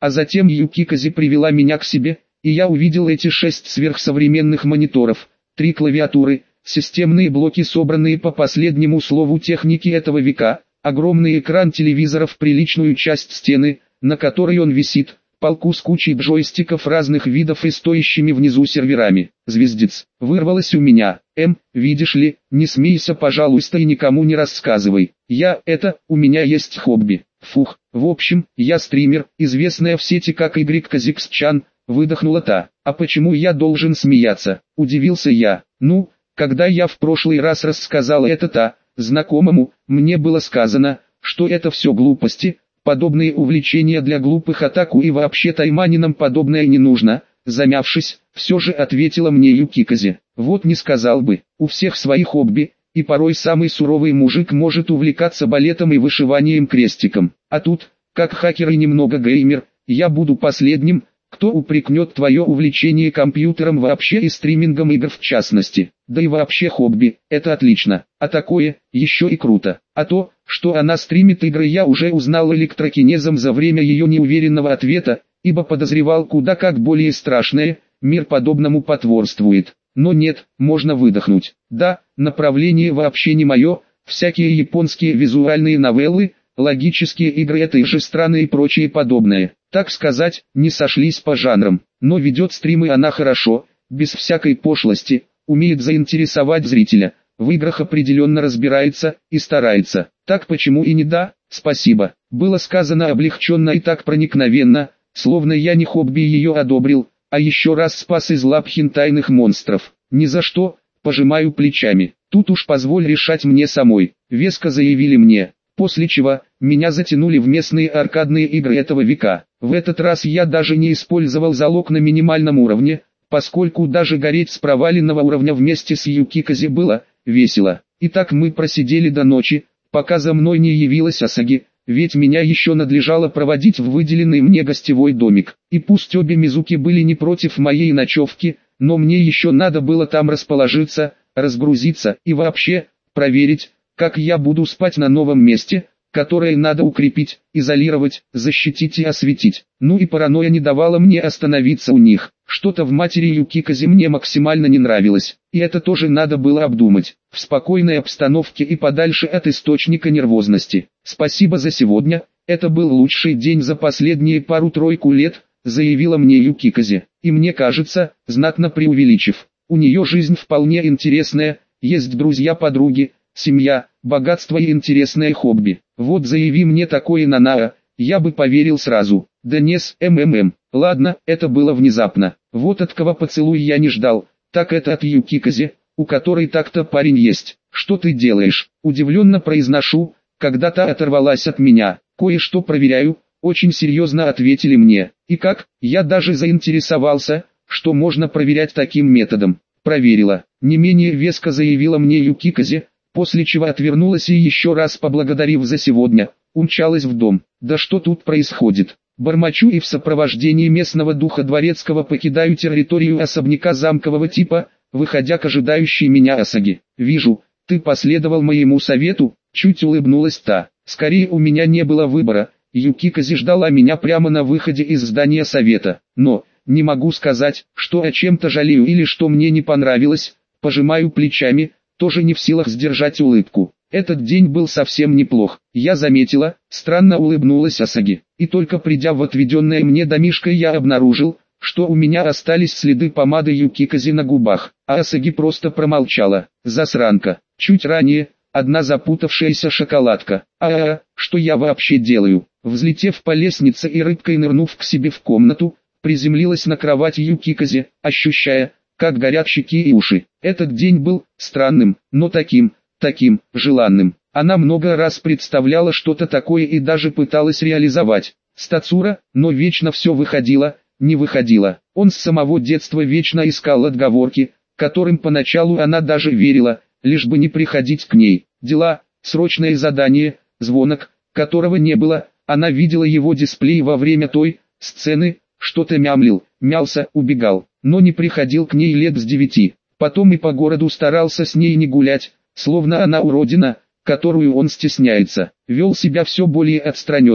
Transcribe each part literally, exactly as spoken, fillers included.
А затем Юкикази привела меня к себе, и я увидел эти шесть сверхсовременных мониторов, три клавиатуры, системные блоки, собранные по последнему слову техники этого века, огромный экран телевизора в приличную часть стены, на которой он висит, полку с кучей джойстиков разных видов и стоящими внизу серверами. Звездец, вырвалось у меня. Эм, видишь ли, не смейся, пожалуйста, и никому не рассказывай. Я, это, у меня есть хобби. Фух, в общем, я стример, известная в сети как Y-Казикс-чан, выдохнула та. А почему я должен смеяться? Удивился я. Ну, когда я в прошлый раз рассказал это та, знакомому, мне было сказано, что это все глупости, подобные увлечения для глупых, атаку и вообще тайманинам подобное не нужно. Замявшись, все же ответила мне Юкикази. Вот не сказал бы, у всех свои хобби, и порой самый суровый мужик может увлекаться балетом и вышиванием крестиком. А тут, как хакер и немного геймер, я буду последним, кто упрекнет твое увлечение компьютером вообще и стримингом игр в частности. Да и вообще хобби, это отлично, а такое, еще и круто. А то, что она стримит игры, я уже узнал электрокинезом за время ее неуверенного ответа, ибо подозревал куда как более страшное, мир подобному потворствует. Но нет, можно выдохнуть. Да, направление вообще не мое, всякие японские визуальные новеллы, логические игры этой же страны и прочее подобное. Так сказать, не сошлись по жанрам, но ведет стримы она хорошо, без всякой пошлости, умеет заинтересовать зрителя, в играх определенно разбирается и старается. Так почему и не да, спасибо. Было сказано облегченно и так проникновенно, словно я не хобби ее одобрил, а еще раз спас из лап хентайных монстров. Ни за что, пожимаю плечами. Тут уж позволь решать мне самой, веско заявили мне. После чего, меня затянули в местные аркадные игры этого века. В этот раз я даже не использовал залог на минимальном уровне, поскольку даже гореть с проваленного уровня вместе с Юкикази было весело. И так мы просидели до ночи, пока за мной не явилась Асаги, ведь меня еще надлежало проводить в выделенный мне гостевой домик. И пусть обе Мизуки были не против моей ночевки, но мне еще надо было там расположиться, разгрузиться и вообще проверить, как я буду спать на новом месте, которое надо укрепить, изолировать, защитить и осветить. Ну и паранойя не давала мне остановиться у них. Что-то в матери Юкикази мне максимально не нравилось, и это тоже надо было обдумать, в спокойной обстановке и подальше от источника нервозности. Спасибо за сегодня, это был лучший день за последние пару-тройку лет, заявила мне Юкикази. И мне кажется, знатно преувеличив, у нее жизнь вполне интересная, есть друзья-подруги, семья, богатство и интересное хобби. Вот заяви мне такое Нанаа, я бы поверил сразу. Да не с МММ. Ладно, это было внезапно. Вот от кого поцелуй я не ждал, так это от Юкикази, у которой так-то парень есть. Что ты делаешь? Удивленно произношу, когда та оторвалась от меня. Кое-что проверяю, очень серьезно ответили мне. И как? Я даже заинтересовался, что можно проверять таким методом. Проверила. Не менее веско заявила мне Юкикази, после чего отвернулась и еще раз поблагодарив за сегодня, умчалась в дом. Да что тут происходит? Бормочу и в сопровождении местного духа дворецкого покидаю территорию особняка замкового типа, выходя к ожидающей меня Асаги. Вижу, ты последовал моему совету, чуть улыбнулась та. Скорее у меня не было выбора, Юкикази ждала меня прямо на выходе из здания совета. Но, не могу сказать, что о чем-то жалею или что мне не понравилось, пожимаю плечами, тоже не в силах сдержать улыбку. Этот день был совсем неплох, я заметила, странно улыбнулась Асаги. И только придя в отведенное мне домишко, я обнаружил, что у меня остались следы помады Юкикази на губах, а Асаги просто промолчала. Засранка. Чуть ранее, одна запутавшаяся шоколадка. А-а-а, что я вообще делаю? Взлетев по лестнице и рыбкой нырнув к себе в комнату, приземлилась на кровать Юкикази, ощущая, как горят щеки и уши. Этот день был странным, но таким, таким, желанным. Она много раз представляла что-то такое и даже пыталась реализовать. С Тацура, но вечно все выходило, не выходило. Он с самого детства вечно искал отговорки, которым поначалу она даже верила, лишь бы не приходить к ней. Дела, срочное задание, звонок, которого не было, она видела его дисплей во время той сцены, что-то мямлил, мялся, убегал, но не приходил к ней лет с девяти. Потом и по городу старался с ней не гулять, словно она уродина, которую он стесняется. Вел себя все более отстраненно,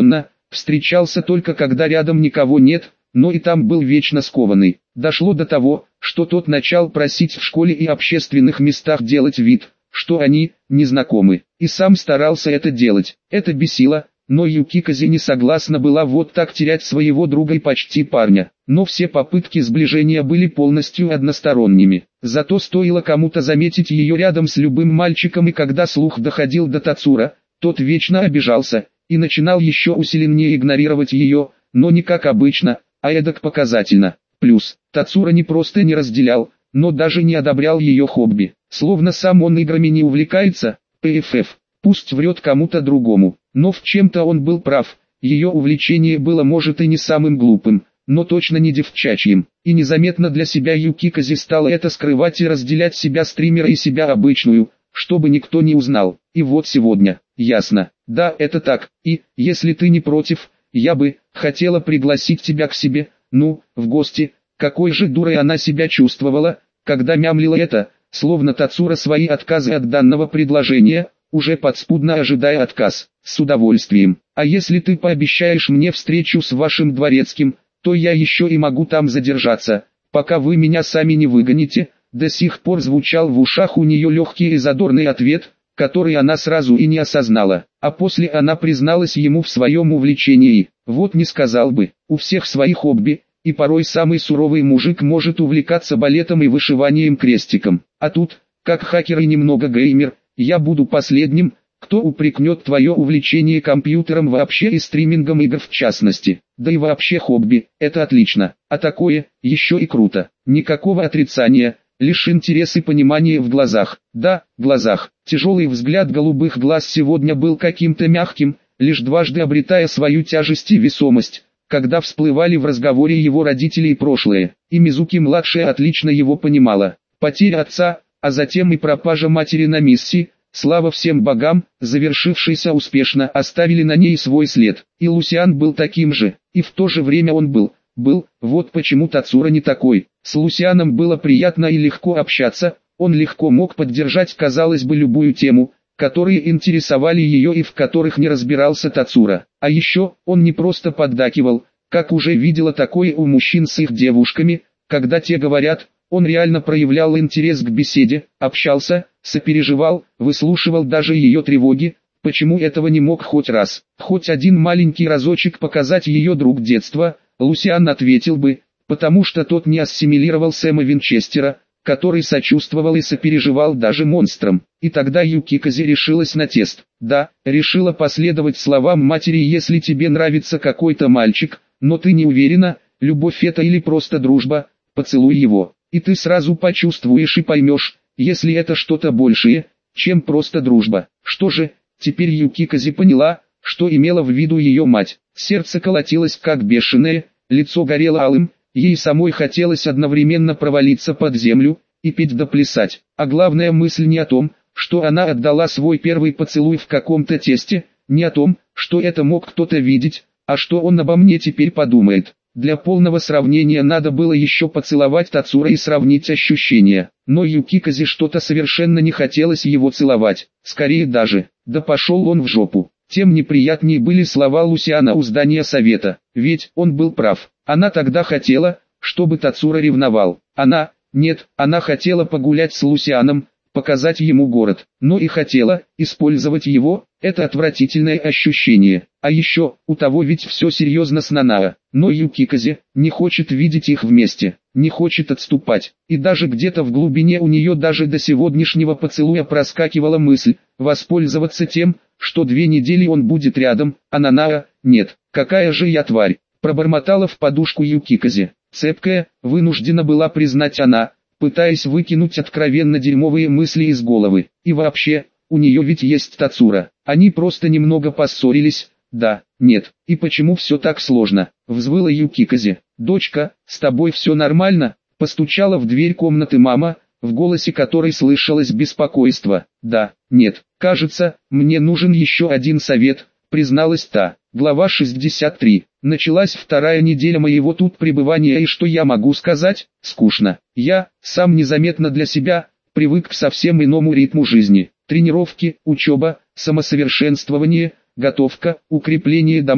встречался только когда рядом никого нет, но и там был вечно скованный. Дошло до того, что тот начал просить в школе и общественных местах делать вид, что они не знакомы, и сам старался это делать. Это бесило, но Юкиказе не согласна была вот так терять своего друга и почти парня. Но все попытки сближения были полностью односторонними. Зато стоило кому-то заметить ее рядом с любым мальчиком, и когда слух доходил до Тацура, тот вечно обижался и начинал еще усиленнее игнорировать ее, но не как обычно, а эдак показательно. Плюс, Тацура не просто не разделял, но даже не одобрял ее хобби. Словно сам он играми не увлекается, пф, пусть врет кому-то другому. Но в чем-то он был прав, ее увлечение было может и не самым глупым, но точно не девчачьим. И незаметно для себя Юкиказе стала это скрывать и разделять себя стримера и себя обычную, чтобы никто не узнал. И вот сегодня, ясно, да, это так, и, если ты не против, я бы хотела пригласить тебя к себе, ну, в гости. Какой же дурой она себя чувствовала, когда мямлила это, словно Тацура свои отказы от данного предложения, уже подспудно ожидая отказ. С удовольствием. А если ты пообещаешь мне встречу с вашим дворецким, то я еще и могу там задержаться, пока вы меня сами не выгоните. До сих пор звучал в ушах у нее легкий и задорный ответ, который она сразу и не осознала. А после она призналась ему в своем увлечении. Вот не сказал бы, у всех свои хобби, и порой самый суровый мужик может увлекаться балетом и вышиванием крестиком. А тут, как хакер и немного геймер, я буду последним, кто упрекнет твое увлечение компьютером вообще и стримингом игр в частности. Да и вообще хобби, это отлично, а такое, еще и круто. Никакого отрицания, лишь интерес и понимание в глазах. Да, глазах. Тяжелый взгляд голубых глаз сегодня был каким-то мягким, лишь дважды обретая свою тяжесть и весомость, когда всплывали в разговоре его родители и прошлое. И Мизуки-младшая отлично его понимала. Потеря отца, а затем и пропажа матери на миссии, слава всем богам, завершившийся успешно, оставили на ней свой след. И Лусиан был таким же, и в то же время он был, был, вот почему Тацура не такой. С Лусианом было приятно и легко общаться, он легко мог поддержать, казалось бы, любую тему, которые интересовали ее и в которых не разбирался Тацура. А еще, он не просто поддакивал, как уже видела такое у мужчин с их девушками, когда те говорят, он реально проявлял интерес к беседе, общался, сопереживал, выслушивал даже ее тревоги. Почему этого не мог хоть раз, хоть один маленький разочек показать ее друг детства? Лусиан ответил бы, потому что тот не ассимилировал Сэма Винчестера, который сочувствовал и сопереживал даже монстрам. И тогда Юкиказе решилась на тест. Да, решила последовать словам матери: если тебе нравится какой-то мальчик, но ты не уверена, любовь это или просто дружба, поцелуй его. И ты сразу почувствуешь и поймешь, если это что-то большее, чем просто дружба. Что же, теперь Юкиказе поняла, что имела в виду ее мать. Сердце колотилось как бешеное, лицо горело алым, ей самой хотелось одновременно провалиться под землю и петь да плясать. А главная мысль не о том, что она отдала свой первый поцелуй в каком-то тесте, не о том, что это мог кто-то видеть, а что он обо мне теперь подумает. Для полного сравнения надо было еще поцеловать Тацура и сравнить ощущения. Но Юкиказе что-то совершенно не хотелось его целовать. Скорее даже, да пошел он в жопу. Тем неприятнее были слова Лусиана у здания совета. Ведь он был прав. Она тогда хотела, чтобы Тацура ревновал. Она, нет, она хотела погулять с Лусианом, показать ему город. Но и хотела использовать его, это отвратительное ощущение. А еще, у того ведь все серьезно с Нанао. Но Юкиказе не хочет видеть их вместе, не хочет отступать. И даже где-то в глубине у нее даже до сегодняшнего поцелуя проскакивала мысль, воспользоваться тем, что две недели он будет рядом, а Нанао, нет. Какая же я тварь, пробормотала в подушку Юкиказе. Цепкая, вынуждена была признать она, пытаясь выкинуть откровенно дерьмовые мысли из головы. И вообще, у нее ведь есть Тацура. Они просто немного поссорились. Да, нет, и почему все так сложно? Взвыла Юкиказе. Дочка, с тобой все нормально? Постучала в дверь комнаты мама, в голосе которой слышалось беспокойство. Да, нет, кажется, мне нужен еще один совет, призналась та. Глава шестьдесят три. Началась вторая неделя моего тут пребывания, и что я могу сказать? Скучно. Я, сам незаметно для себя, привык к совсем иному ритму жизни. Тренировки, учеба, самосовершенствование, готовка, укрепление дома,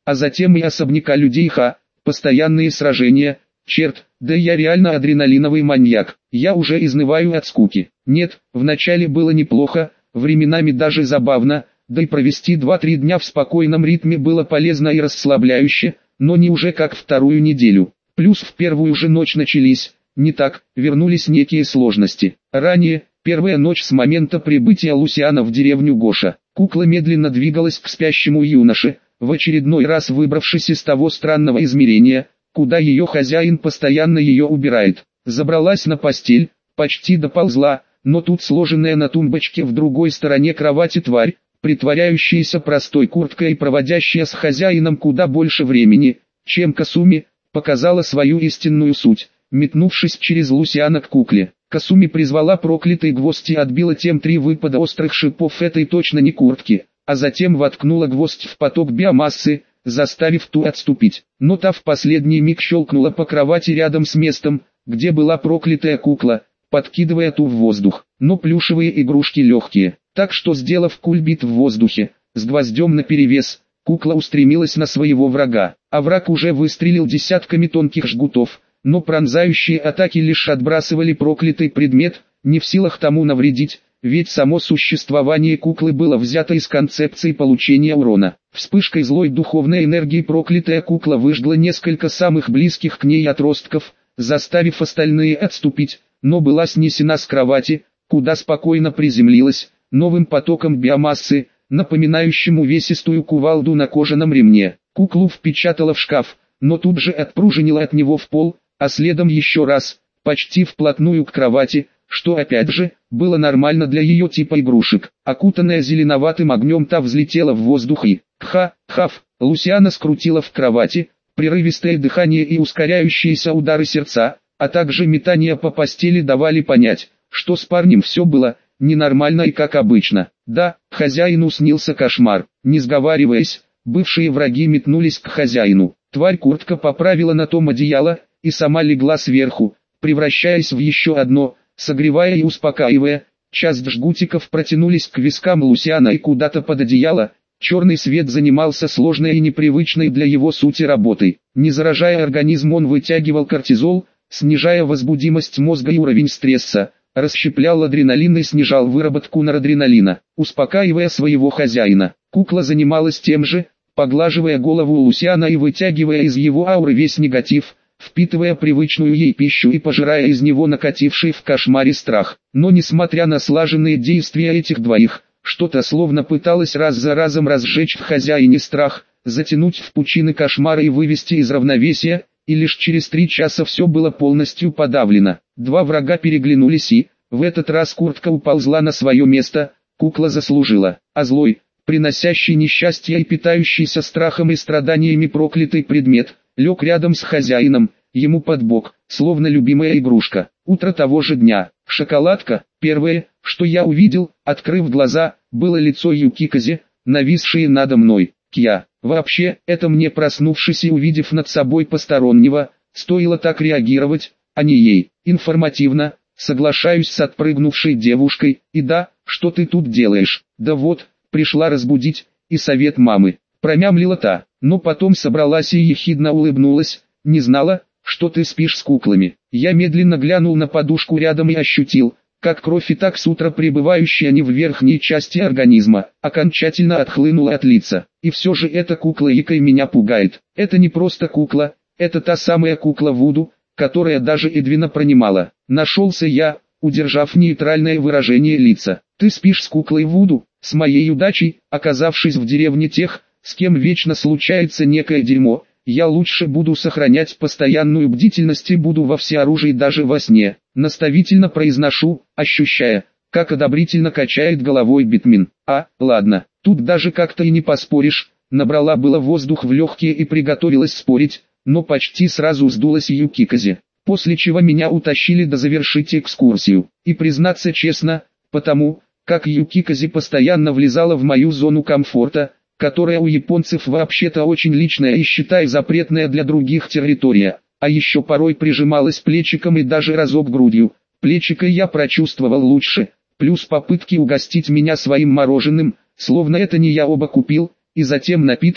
а затем и особняка людей Ха, постоянные сражения, черт, да я реально адреналиновый маньяк, я уже изнываю от скуки. Нет, вначале было неплохо, временами даже забавно, да и провести два-три дня в спокойном ритме было полезно и расслабляюще, но не уже как вторую неделю. Плюс в первую же ночь начались, не так, вернулись некие сложности. Ранее, первая ночь с момента прибытия Лусиана в деревню Гоша, кукла медленно двигалась к спящему юноше, в очередной раз выбравшись из того странного измерения, куда ее хозяин постоянно ее убирает. Забралась на постель, почти доползла, но тут сложенная на тумбочке в другой стороне кровати тварь, притворяющаяся простой курткой и проводящая с хозяином куда больше времени, чем Касуми, показала свою истинную суть, метнувшись через Лусиана к кукле. Касуми призвала проклятый гвоздь и отбила тем три выпада острых шипов этой точно не куртки, а затем воткнула гвоздь в поток биомассы, заставив ту отступить. Но та в последний миг щелкнула по кровати рядом с местом, где была проклятая кукла, подкидывая ту в воздух. Но плюшевые игрушки легкие, так что, сделав кульбит в воздухе, с гвоздем наперевес, кукла устремилась на своего врага, а враг уже выстрелил десятками тонких жгутов, но пронзающие атаки лишь отбрасывали проклятый предмет, не в силах тому навредить, ведь само существование куклы было взято из концепции получения урона. Вспышкой злой духовной энергии проклятая кукла выжгла несколько самых близких к ней отростков, заставив остальные отступить, но была снесена с кровати, куда спокойно приземлилась, новым потоком биомассы, напоминающим увесистую кувалду на кожаном ремне. Куклу впечатала в шкаф, но тут же отпружинила от него в пол, а следом еще раз, почти вплотную к кровати, что опять же, было нормально для ее типа игрушек. Окутанная зеленоватым огнем, та взлетела в воздух и, ха-хав, Лусиана скрутила в кровати, прерывистое дыхание и ускоряющиеся удары сердца, а также метания по постели давали понять, что с парнем все было ненормально и как обычно. Да, хозяину снился кошмар. Не сговариваясь, бывшие враги метнулись к хозяину. Тварь куртка поправила на том одеяло, и сама легла сверху, превращаясь в еще одно, согревая и успокаивая. Часть жгутиков протянулись к вискам Лусиана и куда-то под одеяло. Черный свет занимался сложной и непривычной для его сути работой. Не заражая организм, он вытягивал кортизол, снижая возбудимость мозга и уровень стресса, расщеплял адреналин и снижал выработку норадреналина, успокаивая своего хозяина. Кукла занималась тем же, поглаживая голову Лусиана и вытягивая из его ауры весь негатив, впитывая привычную ей пищу и пожирая из него накативший в кошмаре страх. Но несмотря на слаженные действия этих двоих, что-то словно пыталось раз за разом разжечь в хозяине страх, затянуть в пучины кошмара и вывести из равновесия, и лишь через три часа все было полностью подавлено. Два врага переглянулись и, в этот раз куртка уползла на свое место, кукла заслужила, а злой, приносящий несчастье и питающийся страхом и страданиями проклятый предмет, лег рядом с хозяином, ему под бок, словно любимая игрушка. Утро того же дня, шоколадка, первое, что я увидел, открыв глаза, было лицо Юкиказе, нависшее надо мной. Кья, вообще, это мне, проснувшись и увидев над собой постороннего, стоило так реагировать, а не ей. Информативно, соглашаюсь с отпрыгнувшей девушкой, и да, что ты тут делаешь? Да вот, пришла разбудить, и совет мамы. Промямлила та, но потом собралась и ехидно улыбнулась, не знала, что ты спишь с куклами. Я медленно глянул на подушку рядом и ощутил, как кровь и так с утра пребывающая не в верхней части организма, окончательно отхлынула от лица. И все же эта кукла Икой меня пугает. Это не просто кукла, это та самая кукла Вуду, которая даже Эдвина принимала. Нашелся я, удержав нейтральное выражение лица. Ты спишь с куклой Вуду, с моей удачей, оказавшись в деревне тех, с кем вечно случается некое дерьмо. Я лучше буду сохранять постоянную бдительность и буду во всеоружии даже во сне. Наставительно произношу, ощущая, как одобрительно качает головой Битмин. А, ладно, тут даже как-то и не поспоришь. Набрала было воздух в легкие и приготовилась спорить, но почти сразу сдулась Юкиказе. После чего меня утащили до завершить экскурсию. И признаться честно, потому, как Юкиказе постоянно влезала в мою зону комфорта, которая у японцев вообще-то очень личная и считай запретная для других территория, а еще порой прижималась плечиком и даже разок грудью. Плечико я прочувствовал лучше, плюс попытки угостить меня своим мороженым, словно это не я оба купил, и затем напитком,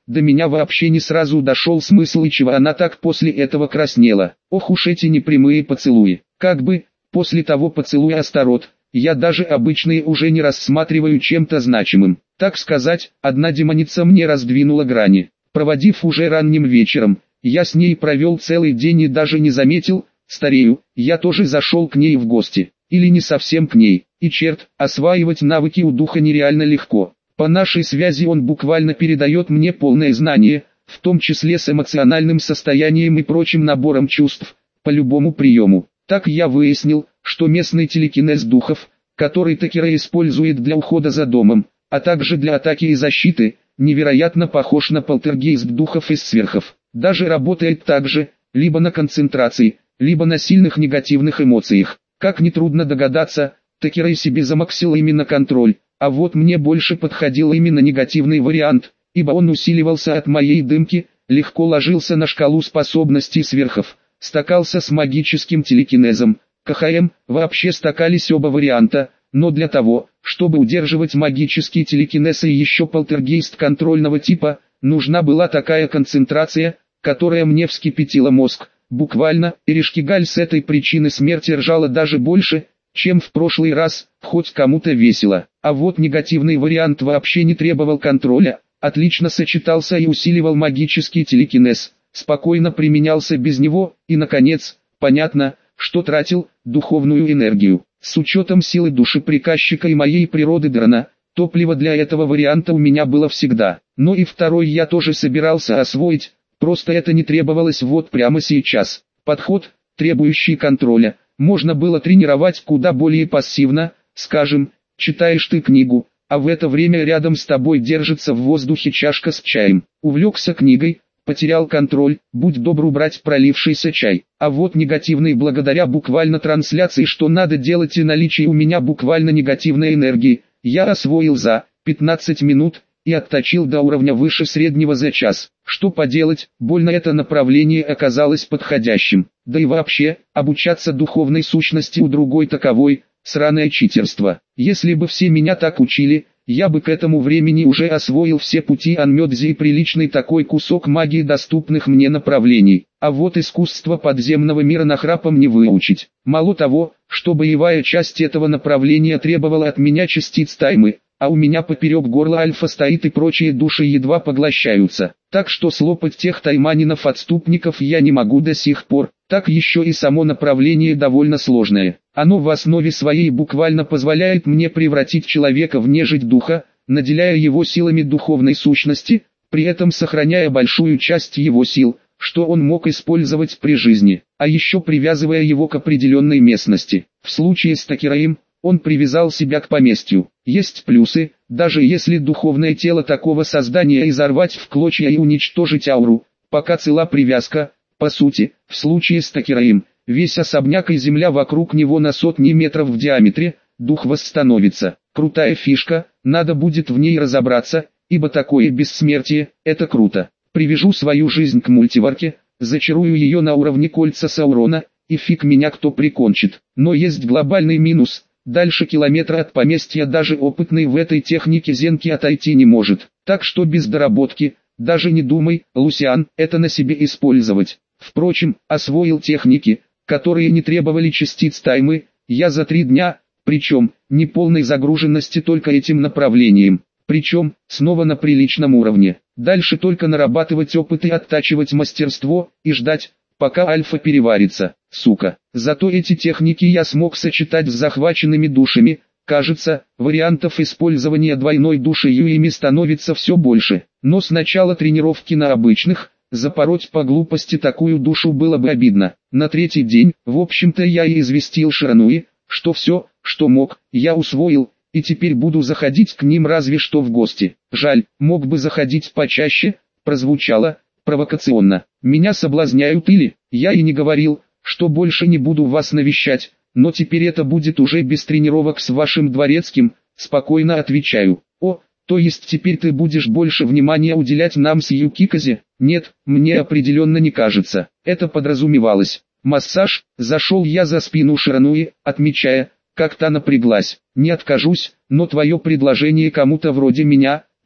до меня вообще не сразу дошел смысл и чего она так после этого краснела. Ох уж эти непрямые поцелуи. Как бы, после того поцелуя Астарот, я даже обычные уже не рассматриваю чем-то значимым. Так сказать, одна демоница мне раздвинула грани. Проводив уже ранним вечером, я с ней провел целый день и даже не заметил, старею, я тоже зашел к ней в гости. Или не совсем к ней. И черт, осваивать навыки у духа нереально легко. По нашей связи он буквально передает мне полное знание, в том числе с эмоциональным состоянием и прочим набором чувств, по любому приему. Так я выяснил, что местный телекинез духов, который Текера использует для ухода за домом, а также для атаки и защиты, невероятно похож на полтергейст духов из сверхов. Даже работает так же, либо на концентрации, либо на сильных негативных эмоциях. Как нетрудно догадаться, Текера себе замаксил именно контроль, а вот мне больше подходил именно негативный вариант, ибо он усиливался от моей дымки, легко ложился на шкалу способностей сверхов, стакался с магическим телекинезом, КХМ, вообще стакались оба варианта, но для того, чтобы удерживать магический телекинез и еще полтергейст контрольного типа, нужна была такая концентрация, которая мне вскипятила мозг. Буквально, Эришкигаль с этой причины смерти ржала даже больше, чем в прошлый раз, хоть кому-то весело. А вот негативный вариант вообще не требовал контроля, отлично сочетался и усиливал магический телекинез, спокойно применялся без него, и наконец, понятно, что тратил духовную энергию. С учетом силы души приказчика и моей природы дрона, топливо для этого варианта у меня было всегда. Но и второй я тоже собирался освоить, просто это не требовалось вот прямо сейчас. Подход, требующий контроля, можно было тренировать куда более пассивно, скажем, читаешь ты книгу, а в это время рядом с тобой держится в воздухе чашка с чаем. Увлекся книгой, потерял контроль, будь добр убрать пролившийся чай. А вот негативный благодаря буквально трансляции, что надо делать и наличие у меня буквально негативной энергии, я освоил за пятнадцать минут и отточил до уровня выше среднего за час. Что поделать, больно это направление оказалось подходящим. Да и вообще, обучаться духовной сущности у другой таковой, сраное читерство. Если бы все меня так учили, я бы к этому времени уже освоил все пути Анмёдзи и приличный такой кусок магии доступных мне направлений. А вот искусство подземного мира нахрапом не выучить. Мало того, что боевая часть этого направления требовала от меня частиц таймы, а у меня поперек горла альфа стоит и прочие души едва поглощаются. Так что слопать тех тайманинов-отступников я не могу до сих пор. Так еще и само направление довольно сложное. Оно в основе своей буквально позволяет мне превратить человека в нежить духа, наделяя его силами духовной сущности, при этом сохраняя большую часть его сил, что он мог использовать при жизни, а еще привязывая его к определенной местности. В случае с Текераем, он привязал себя к поместью. Есть плюсы, даже если духовное тело такого создания изорвать в клочья и уничтожить ауру, пока цела привязка, по сути, в случае с Текераем, весь особняк и земля вокруг него на сотни метров в диаметре, дух восстановится. Крутая фишка, надо будет в ней разобраться, ибо такое бессмертие, это круто. Привяжу свою жизнь к мультиварке, зачарую ее на уровне кольца Саурона, и фиг меня кто прикончит. Но есть глобальный минус. Дальше километра от поместья даже опытный в этой технике зенки отойти не может. Так что без доработки, даже не думай, Лусиан, это на себе использовать. Впрочем, освоил техники, которые не требовали частиц таймы, я за три дня, причем, не полной загруженности только этим направлением. Причем, снова на приличном уровне. Дальше только нарабатывать опыт и оттачивать мастерство, и ждать, пока альфа переварится, сука. Зато эти техники я смог сочетать с захваченными душами. Кажется, вариантов использования двойной души ими становится все больше. Но сначала тренировки на обычных, запороть по глупости такую душу было бы обидно. На третий день, в общем-то я и известил Ширануи, что все, что мог, я усвоил, и теперь буду заходить к ним разве что в гости. Жаль, мог бы заходить почаще, прозвучало провокационно. Меня соблазняют или, я и не говорил, что больше не буду вас навещать, но теперь это будет уже без тренировок с вашим дворецким, спокойно отвечаю. О, то есть теперь ты будешь больше внимания уделять нам с Юкиказе? Нет, мне определенно не кажется. Это подразумевалось. Массаж, зашел я за спину Ширануи, отмечая, как та напряглась. Не откажусь, но твое предложение кому-то вроде меня,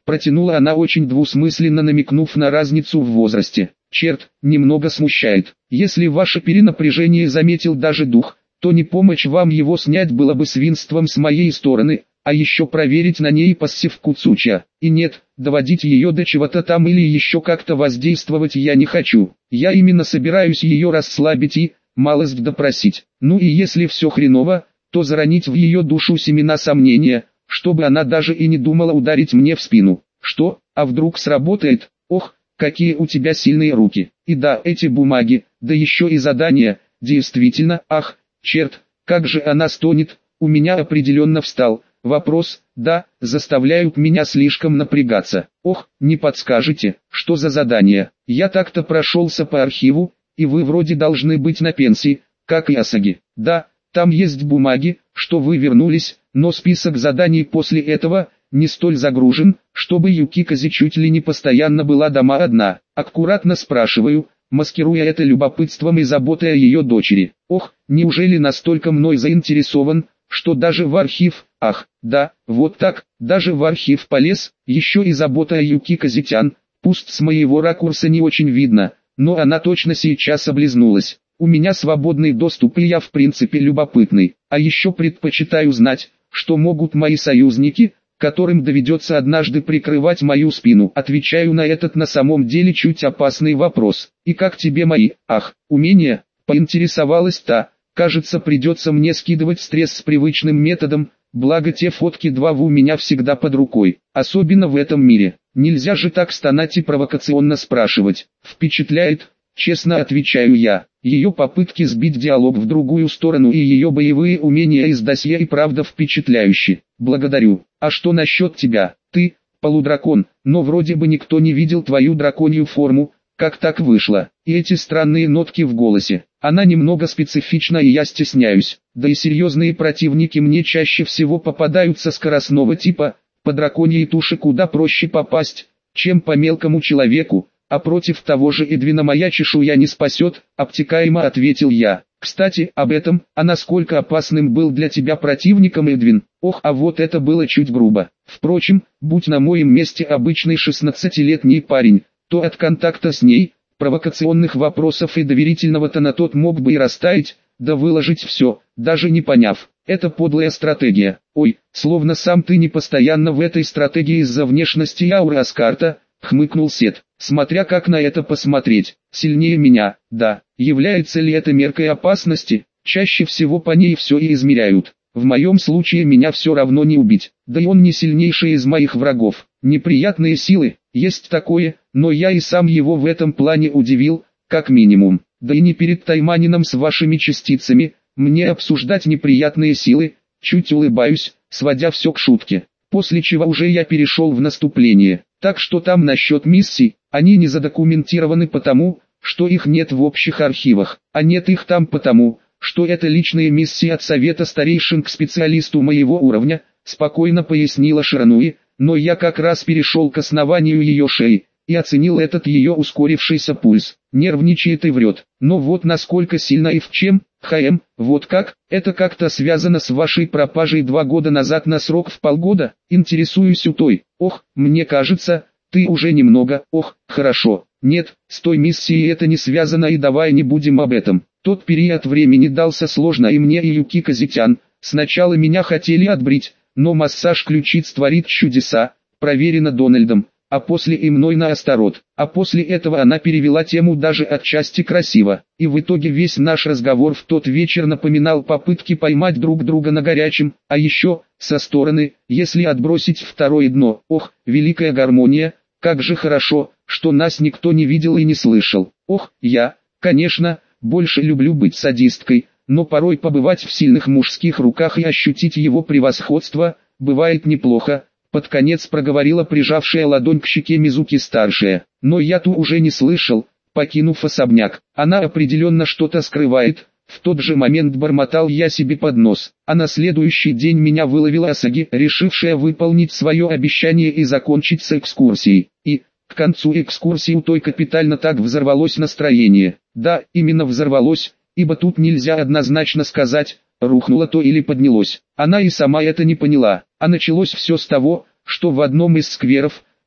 Протянула она очень двусмысленно, намекнув на разницу в возрасте. Черт, немного смущает. Если ваше перенапряжение заметил даже дух, то не помочь вам его снять было бы свинством с моей стороны, а еще проверить на ней пассивку Цуча. И нет, доводить ее до чего-то там или еще как-то воздействовать я не хочу. Я именно собираюсь ее расслабить и, малость допросить. Ну и если все хреново, то заронить в ее душу семена сомнения, чтобы она даже и не думала ударить мне в спину. Что, а вдруг сработает? Ох, какие у тебя сильные руки. И да, эти бумаги, да еще и задания, действительно, ах, черт, как же она стонет. У меня определенно встал вопрос, да, заставляют меня слишком напрягаться. Ох, не подскажете, что за задание? Я так-то прошелся по архиву, и вы вроде должны быть на пенсии, как и Асаги. Да, там есть бумаги, что вы вернулись, но список заданий после этого не столь загружен, чтобы Юкикази чуть ли не постоянно была дома одна. Аккуратно спрашиваю, маскируя это любопытством и заботой о ее дочери. Ох, неужели настолько мной заинтересован, что даже в архив, ах, да, вот так, даже в архив полез, еще и забота о Юкикази-тян, пусть с моего ракурса не очень видно, но она точно сейчас облизнулась. У меня свободный доступ и я в принципе любопытный, а еще предпочитаю знать, что могут мои союзники, которым доведется однажды прикрывать мою спину. Отвечаю на этот на самом деле чуть опасный вопрос. И как тебе мои, ах, умения? Поинтересовалась та. Кажется, придется мне скидывать стресс с привычным методом, благо те фотки два в у меня всегда под рукой, особенно в этом мире. Нельзя же так стонать и провокационно спрашивать. Впечатляет, честно отвечаю я. Ее попытки сбить диалог в другую сторону и ее боевые умения из досье и правда впечатляющие. Благодарю. А что насчет тебя? Ты, полудракон, но вроде бы никто не видел твою драконью форму. Как так вышло? И эти странные нотки в голосе. Она немного специфична и я стесняюсь. Да и серьезные противники мне чаще всего попадаются скоростного типа. По драконьей туше куда проще попасть, чем по мелкому человеку. А против того же Эдвина моя чешуя не спасет, обтекаемо ответил я. Кстати, об этом, а насколько опасным был для тебя противником Эдвин? Ох, а вот это было чуть грубо. Впрочем, будь на моем месте обычный шестнадцатилетний парень, то от контакта с ней, провокационных вопросов и доверительного тона тот мог бы и растаять, да выложить все, даже не поняв. Это подлая стратегия. Ой, словно сам ты не постоянно в этой стратегии из-за внешности и ауры Аскарта, хмыкнул Сет. Смотря как на это посмотреть, сильнее меня, да, является ли это меркой опасности, чаще всего по ней все и измеряют. В моем случае меня все равно не убить, да и он не сильнейший из моих врагов. Неприятные силы, есть такое, но я и сам его в этом плане удивил, как минимум. Да и не перед Тайманином с вашими частицами, мне обсуждать неприятные силы, чуть улыбаюсь, сводя все к шутке. После чего уже я перешел в наступление. Так что там насчет миссий, они не задокументированы потому, что их нет в общих архивах, а нет их там потому, что это личные миссии от совета старейшин к специалисту моего уровня, спокойно пояснила Ширануи, но я как раз перешел к основанию ее шеи, и оценил этот ее ускорившийся пульс. Нервничает и врет, но вот насколько сильно и в чем, ХМ, вот как, это как-то связано с вашей пропажей два года назад на срок в полгода, интересуюсь у той. Ох, мне кажется, ты уже немного, ох, хорошо, нет, с той миссией это не связано и давай не будем об этом. Тот период времени дался сложно и мне и Юкикази-тян, сначала меня хотели отбрить, но массаж ключиц творит чудеса, проверено Дональдом, а после и мной на Астарот. А после этого она перевела тему даже отчасти красиво, и в итоге весь наш разговор в тот вечер напоминал попытки поймать друг друга на горячем, а еще, со стороны, если отбросить второе дно. Ох, великая гармония, как же хорошо, что нас никто не видел и не слышал. Ох, я, конечно, больше люблю быть садисткой, но порой побывать в сильных мужских руках и ощутить его превосходство, бывает неплохо. Под конец проговорила прижавшая ладонь к щеке Мизуки-старшая. Но я-то уже не слышал, покинув особняк. Она определенно что-то скрывает. В тот же момент бормотал я себе под нос. А на следующий день меня выловила Асаги, решившая выполнить свое обещание и закончить с экскурсией. И, к концу экскурсии у той капитально так взорвалось настроение. Да, именно взорвалось, ибо тут нельзя однозначно сказать, рухнуло то или поднялось. Она и сама это не поняла. А началось все с того, что в одном из скверов,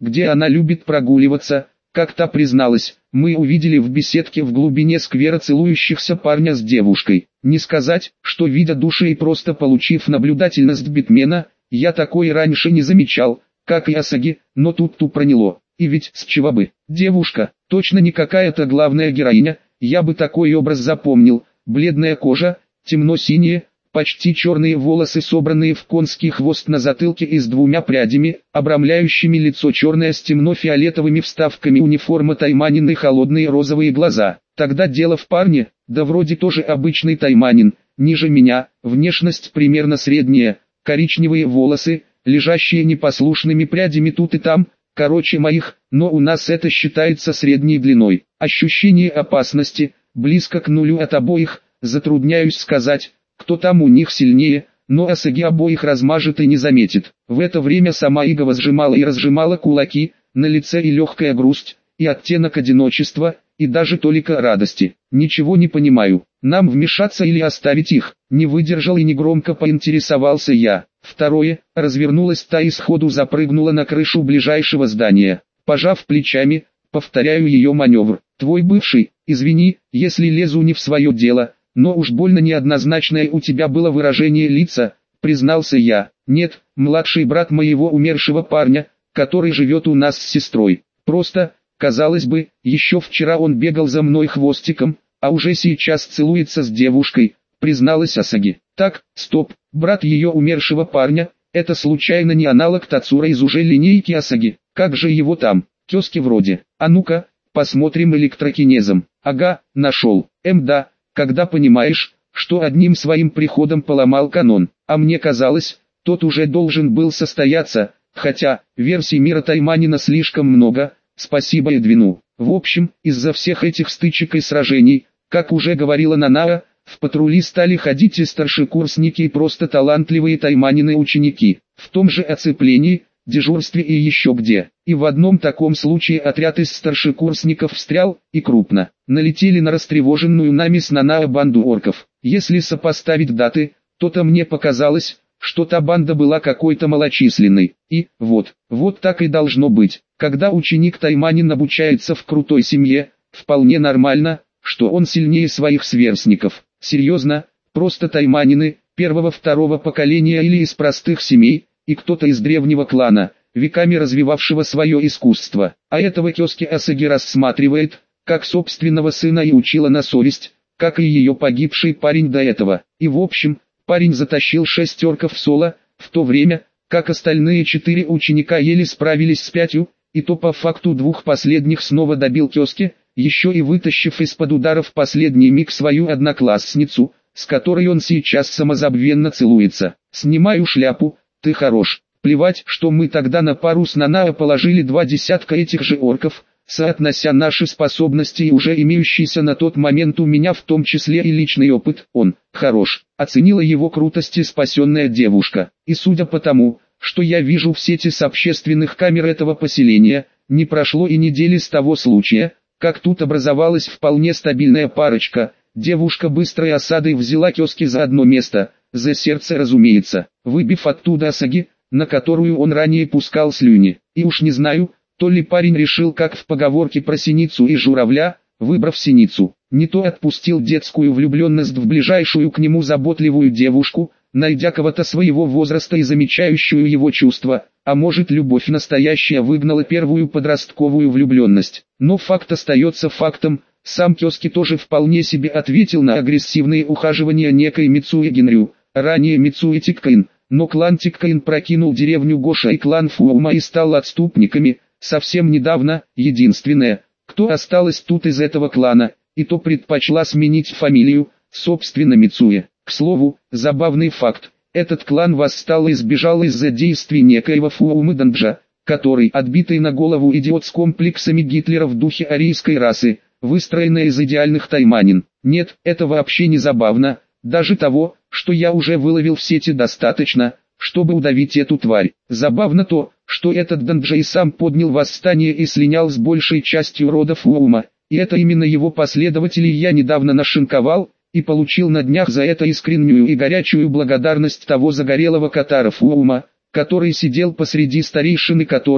где она любит прогуливаться. Как та призналась, мы увидели в беседке в глубине сквера целующихся парня с девушкой. Не сказать, что видя души и просто получив наблюдательность Битмена, я такой раньше не замечал, как и Асаги, но тут-то проняло. И ведь с чего бы, девушка, точно не какая-то главная героиня, я бы такой образ запомнил, бледная кожа, темно-синие, почти черные волосы, собранные в конский хвост на затылке и с двумя прядями, обрамляющими лицо, черное с темно-фиолетовыми вставками униформа тайманин и холодные розовые глаза. Тогда дело в парне, да вроде тоже обычный тайманин, ниже меня, внешность примерно средняя, коричневые волосы, лежащие непослушными прядями тут и там, короче моих, но у нас это считается средней длиной. Ощущение опасности, близко к нулю от обоих, затрудняюсь сказать, кто там у них сильнее, но Асаги обоих размажет и не заметит. В это время сама Игава сжимала и разжимала кулаки, на лице и легкая грусть, и оттенок одиночества, и даже толика радости. Ничего не понимаю, нам вмешаться или оставить их? Не выдержал и негромко поинтересовался я. Второе, развернулась та и сходу запрыгнула на крышу ближайшего здания. Пожав плечами, повторяю ее маневр. Твой бывший, извини, если лезу не в свое дело, но уж больно неоднозначное у тебя было выражение лица, признался я. Нет, младший брат моего умершего парня, который живет у нас с сестрой. Просто, казалось бы, еще вчера он бегал за мной хвостиком, а уже сейчас целуется с девушкой, призналась Асаги. Так, стоп, брат ее умершего парня, это случайно не аналог Тацура из уже линейки Асаги? Как же его там? Кёски вроде. А ну-ка, посмотрим электрокинезом. Ага, нашел. Эм да. Когда понимаешь, что одним своим приходом поломал канон, а мне казалось, тот уже должен был состояться, хотя, версий мира Тайманина слишком много, спасибо Эдвину. В общем, из-за всех этих стычек и сражений, как уже говорила Нанаа, в патрули стали ходить и старшекурсники, и просто талантливые Тайманины ученики, в том же оцеплении, дежурстве и еще где. И в одном таком случае отряд из старшекурсников встрял, и крупно, налетели на растревоженную нами с Нанаа банду орков. Если сопоставить даты, то-то мне показалось, что та банда была какой-то малочисленной. И, вот, вот так и должно быть. Когда ученик Тайманин обучается в крутой семье, вполне нормально, что он сильнее своих сверстников. Серьезно, просто Тайманины, первого-второго поколения или из простых семей, и кто-то из древнего клана, веками развивавшего свое искусство. А этого Кёски Асаги рассматривает, как собственного сына и учила на совесть, как и ее погибший парень до этого. И в общем, парень затащил шесть орков в соло, в то время, как остальные четыре ученика еле справились с пятью, и то по факту двух последних снова добил Кёски, еще и вытащив из-под удара в последний миг свою одноклассницу, с которой он сейчас самозабвенно целуется. «Снимаю шляпу, ты хорош. Плевать, что мы тогда на пару с Нанаа положили два десятка этих же орков, соотнося наши способности и уже имеющийся на тот момент у меня в том числе и личный опыт. Он хорош», оценила его крутости спасенная девушка. И судя по тому, что я вижу в сети с общественных камер этого поселения, не прошло и недели с того случая, как тут образовалась вполне стабильная парочка. Девушка быстрой осадой взяла Кёски за одно место, за сердце разумеется, выбив оттуда Асаги, на которую он ранее пускал слюни. И уж не знаю, то ли парень решил, как в поговорке про синицу и журавля, выбрав синицу, не то отпустил детскую влюбленность в ближайшую к нему заботливую девушку, найдя кого-то своего возраста и замечающую его чувства, а может любовь настоящая выгнала первую подростковую влюбленность. Но факт остается фактом. Сам Кёски тоже вполне себе ответил на агрессивные ухаживания некой Мицуэ Генрю, ранее Мицуэ Тиккаин, но клан Тиккаин прокинул деревню Гоша и клан Фуума и стал отступниками. Совсем недавно, единственное, кто осталась тут из этого клана, и то предпочла сменить фамилию, собственно Мицуэ. К слову, забавный факт, этот клан восстал и сбежал из-за действий некоего Фуумы Данджа, который, отбитый на голову идиот с комплексами Гитлера в духе арийской расы, выстроенная из идеальных тайманин. Нет, это вообще не забавно, даже того, что я уже выловил в сети достаточно, чтобы удавить эту тварь. Забавно то, что этот Данджей сам поднял восстание и слинял с большей частью рода Фуума, и это именно его последователей я недавно нашинковал, и получил на днях за это искреннюю и горячую благодарность того загорелого катара Фуума, который сидел посреди старейшины, который,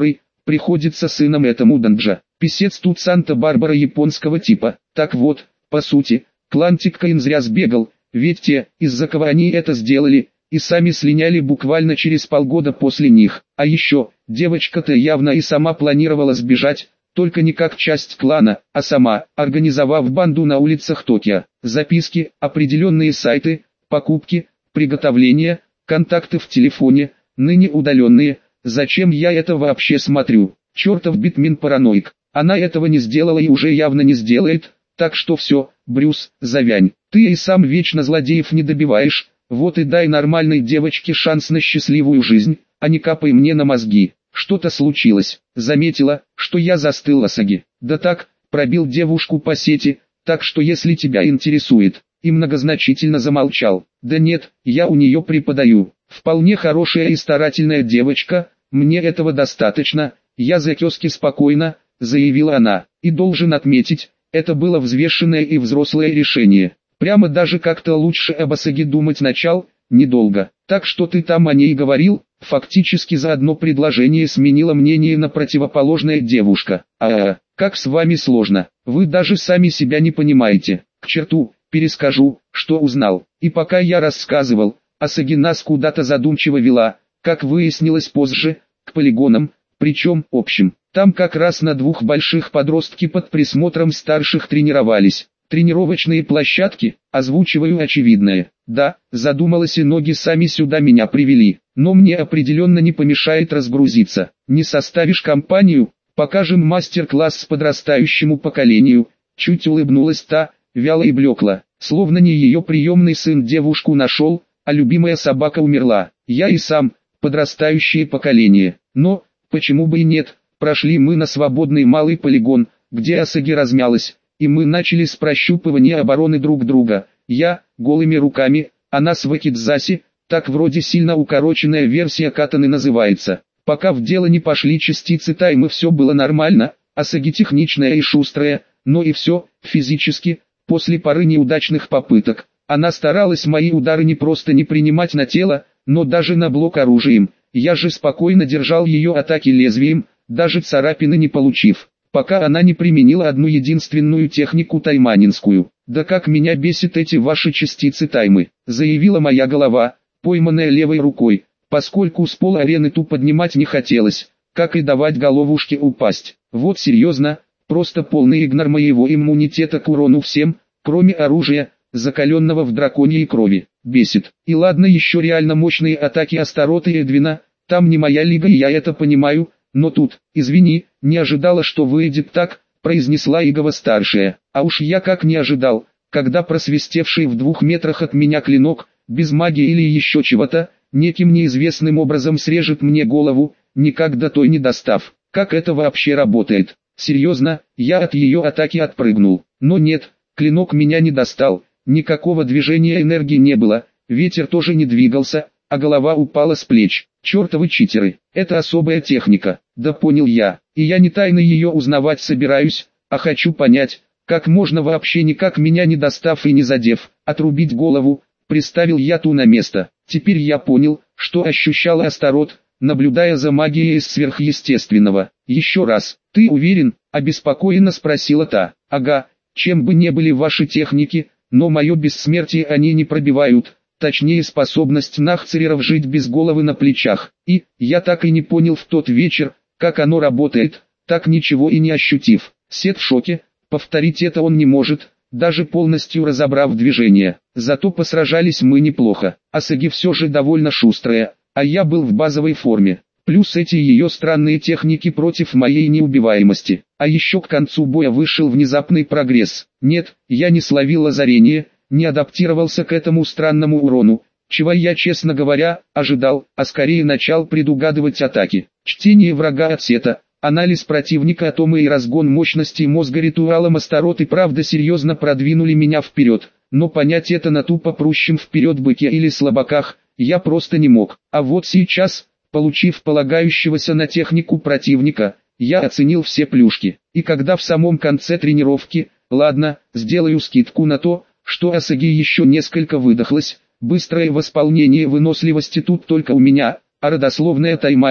приходится сыном этому данжа. Писец тут Санта-Барбара японского типа. Так вот, по сути, клан Тиккаин зря сбегал, ведь те, из-за кого они это сделали, и сами слиняли буквально через полгода после них. А еще, девочка-то явно и сама планировала сбежать, только не как часть клана, а сама, организовав банду на улицах Токио. Записки, определенные сайты, покупки, приготовления, контакты в телефоне, ныне удаленные. Зачем я это вообще смотрю? Чертов Битмин-параноик. Она этого не сделала и уже явно не сделает, так что все, Брюс, завянь. Ты и сам вечно злодеев не добиваешь, вот и дай нормальной девочке шанс на счастливую жизнь, а не капай мне на мозги. Что-то случилось. Заметила, что я застыл, Асаги. Да так, пробил девушку по сети, так что если тебя интересует. И многозначительно замолчал. Да нет, я у нее преподаю. Вполне хорошая и старательная девочка, мне этого достаточно, я за кёски спокойно, заявила она. И должен отметить, это было взвешенное и взрослое решение. Прямо даже как-то лучше об Асаги думать начал, недолго. Так что ты там о ней говорил, фактически за одно предложение сменила мнение на противоположное девушка. А, как с вами сложно, вы даже сами себя не понимаете. К черту, перескажу, что узнал. И пока я рассказывал, Асаги нас куда-то задумчиво вела, как выяснилось позже, к полигонам, причем общим. Там как раз на двух больших подростки под присмотром старших тренировались. Тренировочные площадки, озвучиваю очевидное. Да, задумалась и ноги сами сюда меня привели, но мне определенно не помешает разгрузиться. Не составишь компанию, покажем мастер-класс подрастающему поколению. Чуть улыбнулась та, вяло и блекла, словно не ее приемный сын девушку нашел, а любимая собака умерла. Я и сам, подрастающее поколение. Но, почему бы и нет, прошли мы на свободный малый полигон, где Асаги размялась, и мы начали с прощупывания обороны друг друга. Я, голыми руками, она с вакидзаси, так вроде сильно укороченная версия катаны называется. Пока в дело не пошли частицы таймы, все было нормально, Асаги техничная и шустрая, но и все, физически, после пары неудачных попыток. Она старалась мои удары не просто не принимать на тело, но даже на блок оружием. Я же спокойно держал ее атаки лезвием, даже царапины не получив, пока она не применила одну единственную технику тайманинскую. «Да как меня бесит эти ваши частицы таймы», — заявила моя голова, пойманная левой рукой, поскольку с пола арены ту поднимать не хотелось, как и давать головушке упасть. Вот серьезно, просто полный игнор моего иммунитета к урону всем, кроме оружия, закаленного в драконьей крови. Бесит. И ладно еще реально мощные атаки Астарота и Эдвина, там не моя лига и я это понимаю, но тут, извини, не ожидала, что выйдет так, произнесла Игова-старшая. А уж я как не ожидал, когда просвистевший в двух метрах от меня клинок, без магии или еще чего-то, неким неизвестным образом срежет мне голову, никак до той не достав. Как это вообще работает? Серьезно, я от ее атаки отпрыгнул. Но нет, клинок меня не достал, никакого движения энергии не было, ветер тоже не двигался, а голова упала с плеч. Чертовы читеры, это особая техника, да понял я, и я не тайно ее узнавать собираюсь, а хочу понять, как можно вообще никак меня не достав и не задев, отрубить голову. Приставил я ту на место. Теперь я понял, что ощущал Астарот, наблюдая за магией из сверхъестественного. Еще раз, ты уверен? Обеспокоенно спросила та. Ага, чем бы не были ваши техники, но мое бессмертие они не пробивают. Точнее способность нахцереров жить без головы на плечах. И, я так и не понял в тот вечер, как оно работает, так ничего и не ощутив. Сет в шоке, повторить это он не может, даже полностью разобрав движение. Зато посражались мы неплохо. Асаги все же довольно шустрая, а я был в базовой форме. Плюс эти ее странные техники против моей неубиваемости. А еще к концу боя вышел внезапный прогресс. Нет, я не словил озарение, не адаптировался к этому странному урону, чего я, честно говоря, ожидал, а скорее начал предугадывать атаки. Чтение врага от сета, анализ противника атома и разгон мощности мозга ритуалом Астарот и правда серьезно продвинули меня вперед, но понять это на тупо прущем вперед быке или слабаках, я просто не мог. А вот сейчас, получив полагающегося на технику противника, я оценил все плюшки. И когда в самом конце тренировки, ладно, сделаю скидку на то, что Асаги еще несколько выдохлась, быстрое восполнение выносливости тут только у меня, а родословная Тайманин,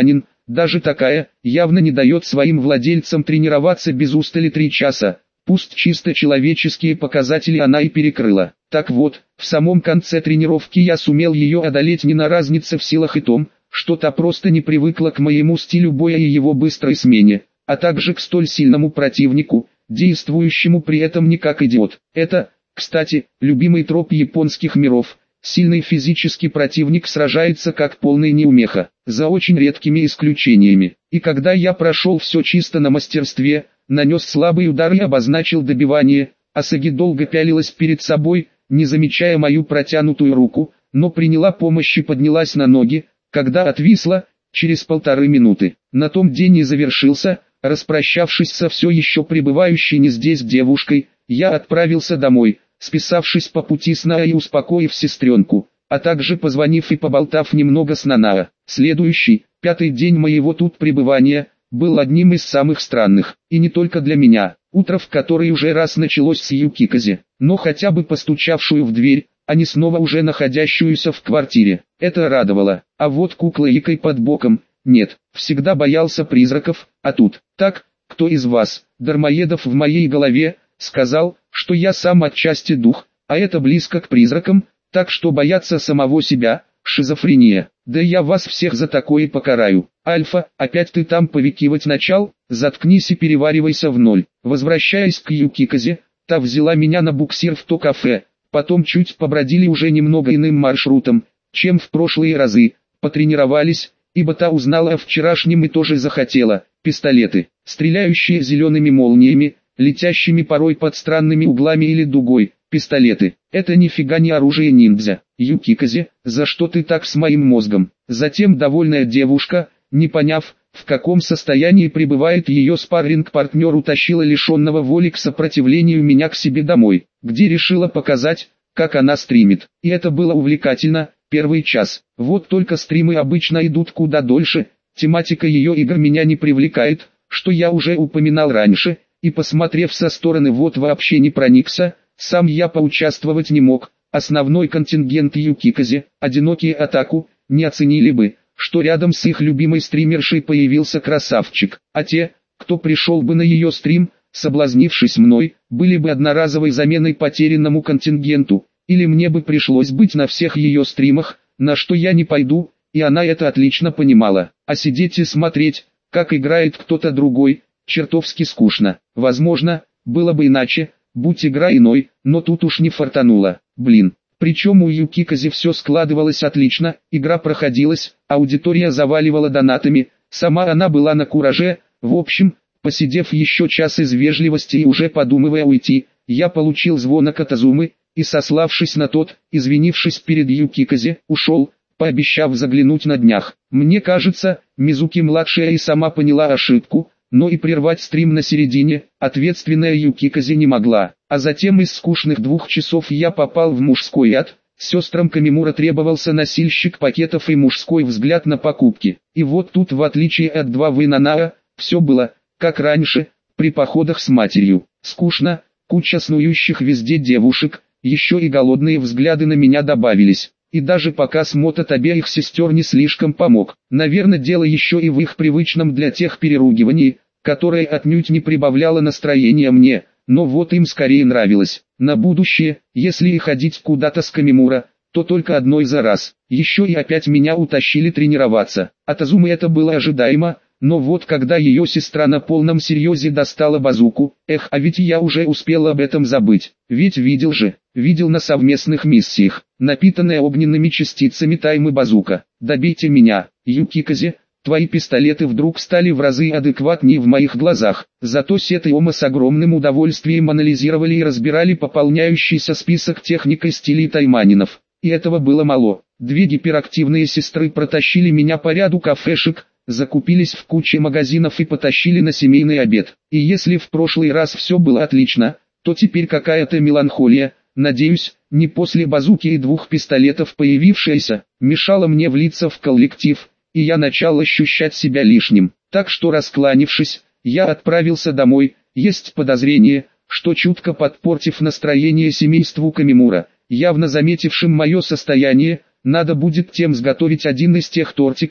даже такая, явно не дает своим владельцам тренироваться без устали три часа. Пусть чисто человеческие показатели она и перекрыла. Так вот, в самом конце тренировки я сумел ее одолеть не на разнице в силах и том, что та просто не привыкла к моему стилю боя и его быстрой смене, а также к столь сильному противнику, действующему при этом не как идиот. Это, кстати, любимый троп японских миров. Сильный физический противник сражается как полный неумеха, за очень редкими исключениями. И когда я прошел все чисто на мастерстве, нанес слабый удар и обозначил добивание, Асаги долго пялилась перед собой, не замечая мою протянутую руку, но приняла помощь и поднялась на ноги, когда отвисла, через полторы минуты. На том день и завершился. Распрощавшись со все еще пребывающей не здесь девушкой, я отправился домой, списавшись по пути с Наа и успокоив сестренку, а также позвонив и поболтав немного с Нанаа. Следующий, пятый день моего тут пребывания, был одним из самых странных, и не только для меня. Утро, в которое уже раз началось с Юкикази, но хотя бы постучавшую в дверь, а не снова уже находящуюся в квартире. Это радовало, а вот кукла Икой под боком, нет, всегда боялся призраков, а тут, так, кто из вас, дармоедов в моей голове, сказал, что я сам отчасти дух, а это близко к призракам, так что бояться самого себя, шизофрения. Да я вас всех за такое покараю. Альфа, опять ты там повикивать начал? Заткнись и переваривайся в ноль. Возвращаясь к Юкиказе, та взяла меня на буксир в то кафе, потом чуть побродили уже немного иным маршрутом, чем в прошлые разы, потренировались, ибо та узнала о вчерашнем и тоже захотела. Пистолеты, стреляющие зелеными молниями, летящими порой под странными углами или дугой. Пистолеты, это нифига не оружие ниндзя. Юкиказе, за что ты так с моим мозгом? Затем довольная девушка, не поняв, в каком состоянии пребывает ее спарринг-партнер, утащила лишенного воли к сопротивлению меня к себе домой, где решила показать, как она стримит. И это было увлекательно, первый час. Вот только стримы обычно идут куда дольше, тематика ее игр меня не привлекает, что я уже упоминал раньше, и посмотрев со стороны вот вообще не проникся, сам я поучаствовать не мог. Основной контингент Юкиказе, одинокие атаку, не оценили бы, что рядом с их любимой стримершей появился красавчик, а те, кто пришел бы на ее стрим, соблазнившись мной, были бы одноразовой заменой потерянному контингенту, или мне бы пришлось быть на всех ее стримах, на что я не пойду, и она это отлично понимала. А сидеть и смотреть, как играет кто-то другой, чертовски скучно. Возможно, было бы иначе, будь игра иной, но тут уж не фартануло. Блин, причем у Юкиказе все складывалось отлично, игра проходилась, аудитория заваливала донатами, сама она была на кураже. В общем, посидев еще час из вежливости и уже подумывая уйти, я получил звонок от Азумы, и сославшись на тот, извинившись перед Юкиказе, ушел, пообещав заглянуть на днях. Мне кажется, Мизуки-младшая и сама поняла ошибку, но и прервать стрим на середине, ответственная Юкиказе не могла. А затем из скучных двух часов я попал в мужской ад. Сестрам Камимура требовался носильщик пакетов и мужской взгляд на покупки. И вот тут, в отличие от два вэ Нанаа, все было, как раньше, при походах с матерью. Скучно, куча снующих везде девушек, еще и голодные взгляды на меня добавились. И даже показ мод от обеих сестер не слишком помог. Наверное, дело еще и в их привычном для тех переругивании, которое отнюдь не прибавляло настроения мне, но вот им скорее нравилось. На будущее, если и ходить куда-то с Камимура, то только одной за раз. Еще и опять меня утащили тренироваться. От Азумы это было ожидаемо, но вот когда ее сестра на полном серьезе достала базуку, эх, а ведь я уже успел об этом забыть. Ведь видел же, видел на совместных миссиях, напитанная огненными частицами таймы базука. Добейте меня, Юкиказе, твои пистолеты вдруг стали в разы адекватнее в моих глазах. Зато Сет и Ома с огромным удовольствием анализировали и разбирали пополняющийся список техник и стилей тайманинов. И этого было мало. Две гиперактивные сестры протащили меня по ряду кафешек, закупились в куче магазинов и потащили на семейный обед. И если в прошлый раз все было отлично, то теперь какая-то меланхолия, надеюсь, не после базуки и двух пистолетов появившаяся, мешала мне влиться в коллектив, и я начал ощущать себя лишним. Так что, раскланившись, я отправился домой. Есть подозрение, что чутко подпортив настроение семейству Камимура, явно заметившим мое состояние, надо будет тем сготовить один из тех тортиков,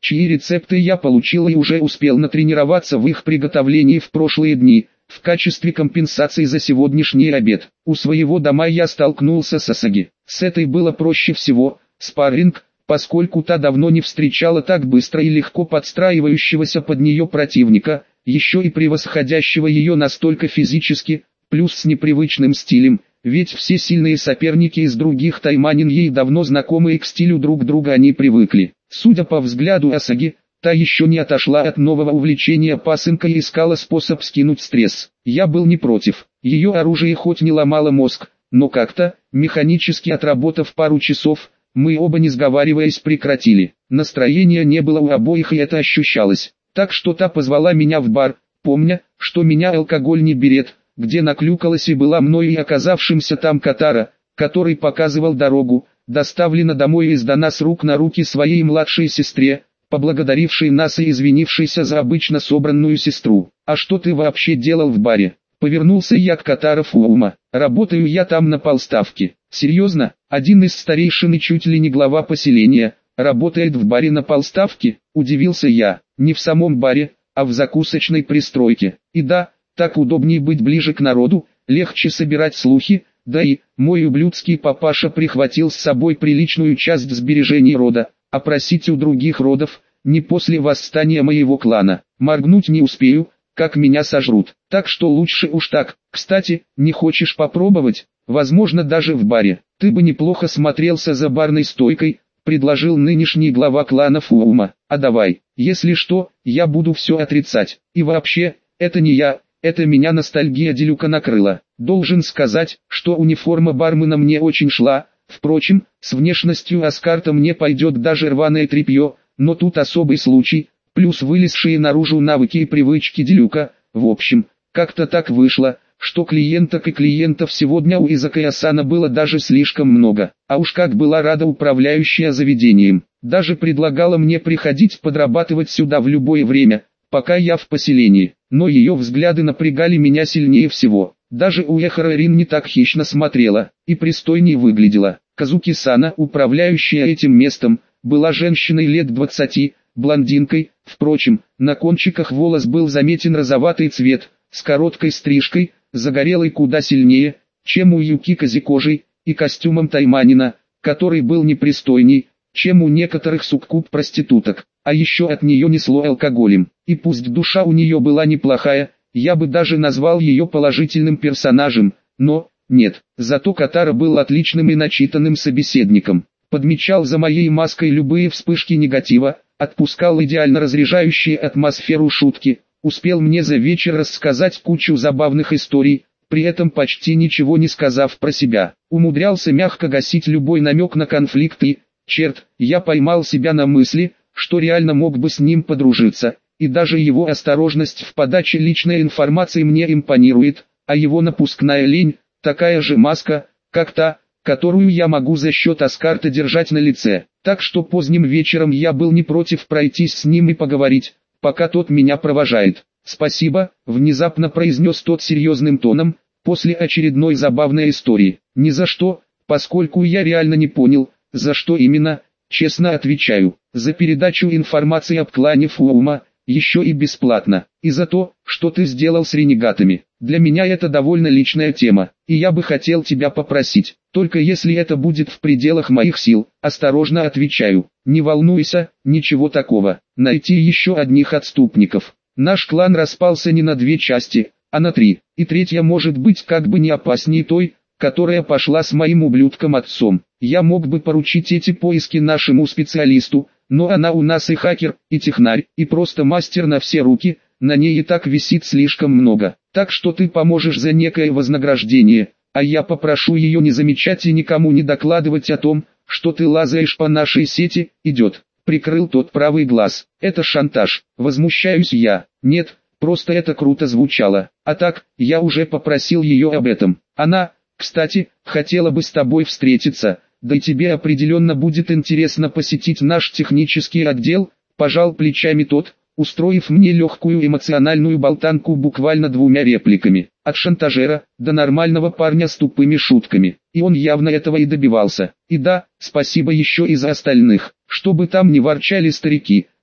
чьи рецепты я получил и уже успел натренироваться в их приготовлении в прошлые дни, в качестве компенсации за сегодняшний обед. У своего дома я столкнулся с Асаги. С этой было проще всего, спарринг, поскольку та давно не встречала так быстро и легко подстраивающегося под нее противника, еще и превосходящего ее настолько физически, плюс с непривычным стилем, ведь все сильные соперники из других тайманин ей давно знакомы и к стилю друг друга они привыкли. Судя по взгляду Асаги, та еще не отошла от нового увлечения пасынкой и искала способ скинуть стресс. Я был не против. Ее оружие хоть не ломало мозг, но как-то, механически отработав пару часов, мы оба не сговариваясь прекратили. Настроения не было у обоих и это ощущалось. Так что та позвала меня в бар, помня, что меня алкоголь не берет, где наклюкалась и была мною и оказавшимся там Катара, который показывал дорогу, доставлена домой и сдана с рук на руки своей младшей сестре, поблагодарившей нас и извинившейся за обычно собранную сестру. «А что ты вообще делал в баре?» Повернулся я к Катара Фуума. «Работаю я там на полставки». «Серьезно? Один из старейшин и чуть ли не глава поселения, работает в баре на полставки?» Удивился я. «Не в самом баре, а в закусочной пристройке. И да, так удобнее быть ближе к народу, легче собирать слухи, да и, мой ублюдский папаша прихватил с собой приличную часть сбережений рода, а просить у других родов, не после восстания моего клана, моргнуть не успею, как меня сожрут, так что лучше уж так. Кстати, не хочешь попробовать? Возможно даже в баре, ты бы неплохо смотрелся за барной стойкой», предложил нынешний глава клана Фуума. «А давай, если что, я буду все отрицать, и вообще, это не я». Это меня ностальгия Делюка накрыла. Должен сказать, что униформа бармена мне очень шла, впрочем, с внешностью Аскарта мне пойдет даже рваное тряпье, но тут особый случай, плюс вылезшие наружу навыки и привычки Делюка. В общем, как-то так вышло, что клиенток и клиентов сегодня у Изакая-сана было даже слишком много. А уж как была рада управляющая заведением, даже предлагала мне приходить подрабатывать сюда в любое время, пока я в поселении. Но ее взгляды напрягали меня сильнее всего. Даже Уэхара Рин не так хищно смотрела, и пристойнее выглядела. Казуки-сана, управляющая этим местом, была женщиной лет двадцати, блондинкой, впрочем, на кончиках волос был заметен розоватый цвет, с короткой стрижкой, загорелой куда сильнее, чем у Юки козикожей, и костюмом тайманина, который был непристойней, чем у некоторых суккуб-проституток. А еще от нее несло алкоголем. И пусть душа у нее была неплохая, я бы даже назвал ее положительным персонажем, но, нет, зато Катара был отличным и начитанным собеседником. Подмечал за моей маской любые вспышки негатива, отпускал идеально разряжающие атмосферу шутки, успел мне за вечер рассказать кучу забавных историй, при этом почти ничего не сказав про себя. Умудрялся мягко гасить любой намек на конфликт и, черт, я поймал себя на мысли, что реально мог бы с ним подружиться, и даже его осторожность в подаче личной информации мне импонирует, а его напускная лень, такая же маска, как та, которую я могу за счет Аскарта держать на лице. Так что поздним вечером я был не против пройтись с ним и поговорить, пока тот меня провожает. «Спасибо», — внезапно произнес тот серьезным тоном, после очередной забавной истории. «Ни за что, поскольку я реально не понял, за что именно». Честно отвечаю, за передачу информации об клане Фуума, еще и бесплатно, и за то, что ты сделал с ренегатами. Для меня это довольно личная тема, и я бы хотел тебя попросить, только если это будет в пределах моих сил, осторожно отвечаю, не волнуйся, ничего такого, найти еще одних отступников. Наш клан распался не на две части, а на три, и третья может быть как бы не опаснее той, которая пошла с моим ублюдком отцом. Я мог бы поручить эти поиски нашему специалисту, но она у нас и хакер, и технарь, и просто мастер на все руки, на ней и так висит слишком много. Так что ты поможешь за некое вознаграждение, а я попрошу ее не замечать и никому не докладывать о том, что ты лазаешь по нашей сети. Идет. Прикрыл тот правый глаз. Это шантаж. Возмущаюсь я. Нет, просто это круто звучало. А так, я уже попросил ее об этом. Она... Кстати, хотела бы с тобой встретиться, да и тебе определенно будет интересно посетить наш технический отдел, пожал плечами тот, устроив мне легкую эмоциональную болтанку буквально двумя репликами. От шантажера до нормального парня с тупыми шутками. И он явно этого и добивался. И да, спасибо еще и за остальных, чтобы там не ворчали старики,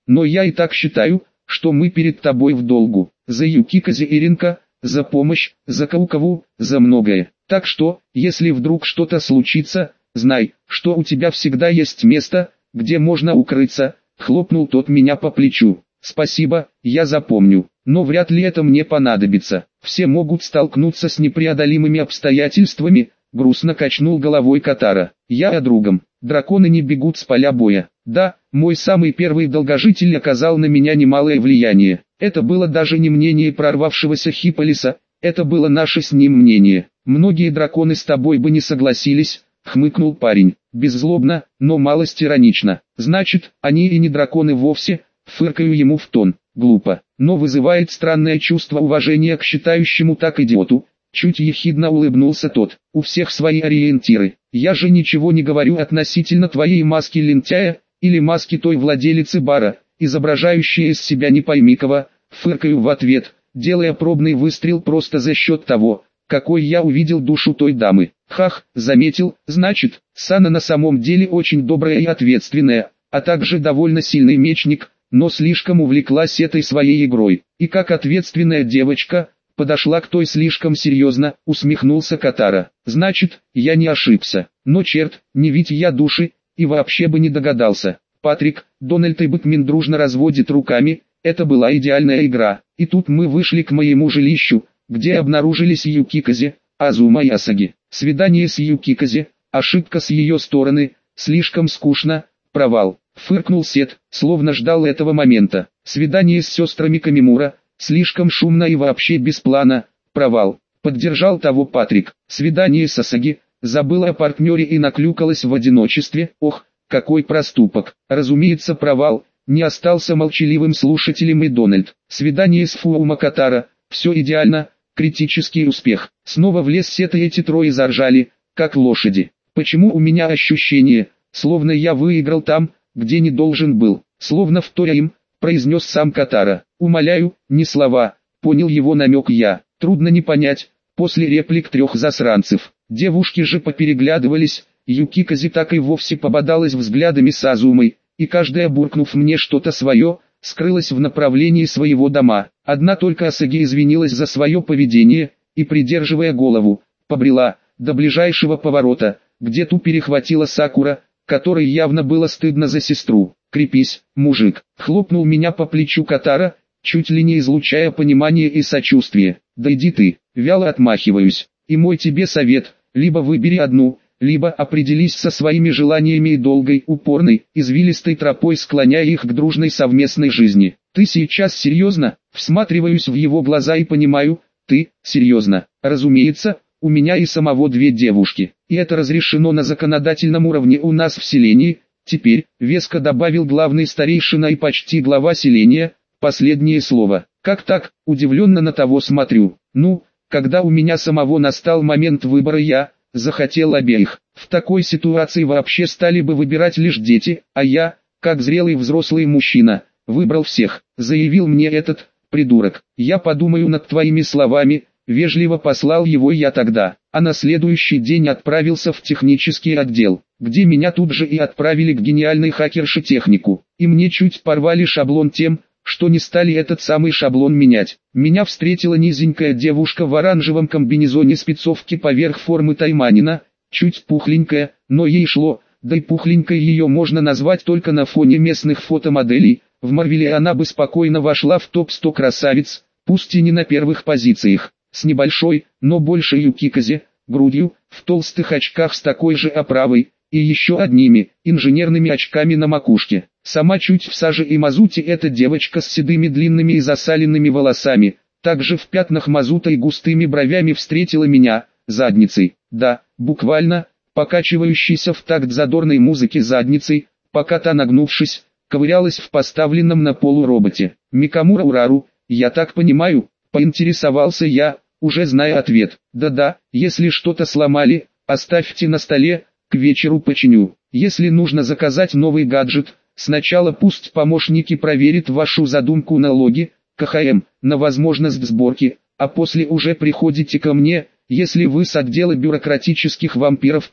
но я и так считаю, что мы перед тобой в долгу. За Юкиказе и Ринка, за помощь, за Каукаву, за многое. Так что, если вдруг что-то случится, знай, что у тебя всегда есть место, где можно укрыться. Хлопнул тот меня по плечу. Спасибо, я запомню, но вряд ли это мне понадобится. Все могут столкнуться с непреодолимыми обстоятельствами. Грустно качнул головой Катара. Я о другом. Драконы не бегут с поля боя. Да, мой самый первый долгожитель оказал на меня немалое влияние. Это было даже не мнение прорвавшегося Хиполиса, это было наше с ним мнение. Многие драконы с тобой бы не согласились, хмыкнул парень. Беззлобно, но малость иронично. Значит, они и не драконы вовсе, фыркаю ему в тон. Глупо, но вызывает странное чувство уважения к считающему так идиоту. Чуть ехидно улыбнулся тот. У всех свои ориентиры. Я же ничего не говорю относительно твоей маски лентяя, или маски той владелицы бара, изображающей из себя не пойми кого. Фыркаю в ответ, делая пробный выстрел просто за счет того, какой я увидел душу той дамы. Хах, заметил, значит, Сана на самом деле очень добрая и ответственная, а также довольно сильный мечник, но слишком увлеклась этой своей игрой. И как ответственная девочка, подошла к той слишком серьезно, усмехнулся Катара. Значит, я не ошибся. Но черт, не ведь я души, и вообще бы не догадался. Патрик, Дональд и Бэтмен дружно разводят руками, это была идеальная игра. И тут мы вышли к моему жилищу, где обнаружились Юкиказе, Азума и Асаги. Свидание с Юкиказе, ошибка с ее стороны, слишком скучно, провал. Фыркнул Сет, словно ждал этого момента. Свидание с сестрами Камимура, слишком шумно и вообще без плана, провал. Поддержал того Патрик. Свидание с Асаги, забыла о партнере и наклюкалась в одиночестве. Ох, какой проступок. Разумеется, провал. Не остался молчаливым слушателем и Дональд. Свидание с Фуума Катара, все идеально, критический успех. Снова в лес Сет и эти трое заржали, как лошади. Почему у меня ощущение, словно я выиграл там, где не должен был, словно вторя им, произнес сам Катара. Умоляю, не слова, понял его намек я. Трудно не понять, после реплик трех засранцев. Девушки же попереглядывались, Юкиказе так и вовсе пободалась взглядами с Азумой, и каждая, буркнув мне что-то свое, скрылась в направлении своего дома. Одна только Асаги извинилась за свое поведение, и, придерживая голову, побрела до ближайшего поворота, где ту перехватила Сакура, которой явно было стыдно за сестру. «Крепись, мужик!» — хлопнул меня по плечу Катара, чуть ли не излучая понимание и сочувствие. «Да иди ты!» — вяло отмахиваюсь. «И мой тебе совет, либо выбери одну, либо определись со своими желаниями и долгой, упорной, извилистой тропой, склоняя их к дружной совместной жизни. Ты сейчас серьезно?» Всматриваюсь в его глаза и понимаю, ты, серьезно. Разумеется, у меня и самого две девушки, и это разрешено на законодательном уровне у нас в селении. Теперь, веско добавил главный старейшина и почти глава селения, последнее слово. Как так, удивленно на того смотрю. Ну, когда у меня самого настал момент выбора, я захотел обеих. В такой ситуации вообще стали бы выбирать лишь дети, а я, как зрелый взрослый мужчина, выбрал всех, заявил мне этот придурок. Я подумаю над твоими словами, вежливо послал его я тогда, а на следующий день отправился в технический отдел, где меня тут же и отправили к гениальной хакерше-технику, и мне чуть порвали шаблон тем, что не стали этот самый шаблон менять. Меня встретила низенькая девушка в оранжевом комбинезоне спецовки поверх формы тайманина, чуть пухленькая, но ей шло, да и пухленькой ее можно назвать только на фоне местных фотомоделей. В Марвеле она бы спокойно вошла в топ сто красавиц, пусть и не на первых позициях, с небольшой, но большей Юкиказе, грудью, в толстых очках с такой же оправой, и еще одними, инженерными очками на макушке. Сама чуть в саже и мазуте эта девочка с седыми длинными и засаленными волосами, также в пятнах мазута и густыми бровями встретила меня, задницей, да, буквально, покачивающейся в такт задорной музыки задницей, пока та, нагнувшись, ковырялась в поставленном на полу роботе. «Микамура Урару, я так понимаю?» — поинтересовался я, уже зная ответ. «Да-да, если что-то сломали, оставьте на столе, к вечеру починю. Если нужно заказать новый гаджет, сначала пусть помощники проверят вашу задумку на логи, КХМ, на возможность сборки, а после уже приходите ко мне. Если вы с отдела бюрократических вампиров, то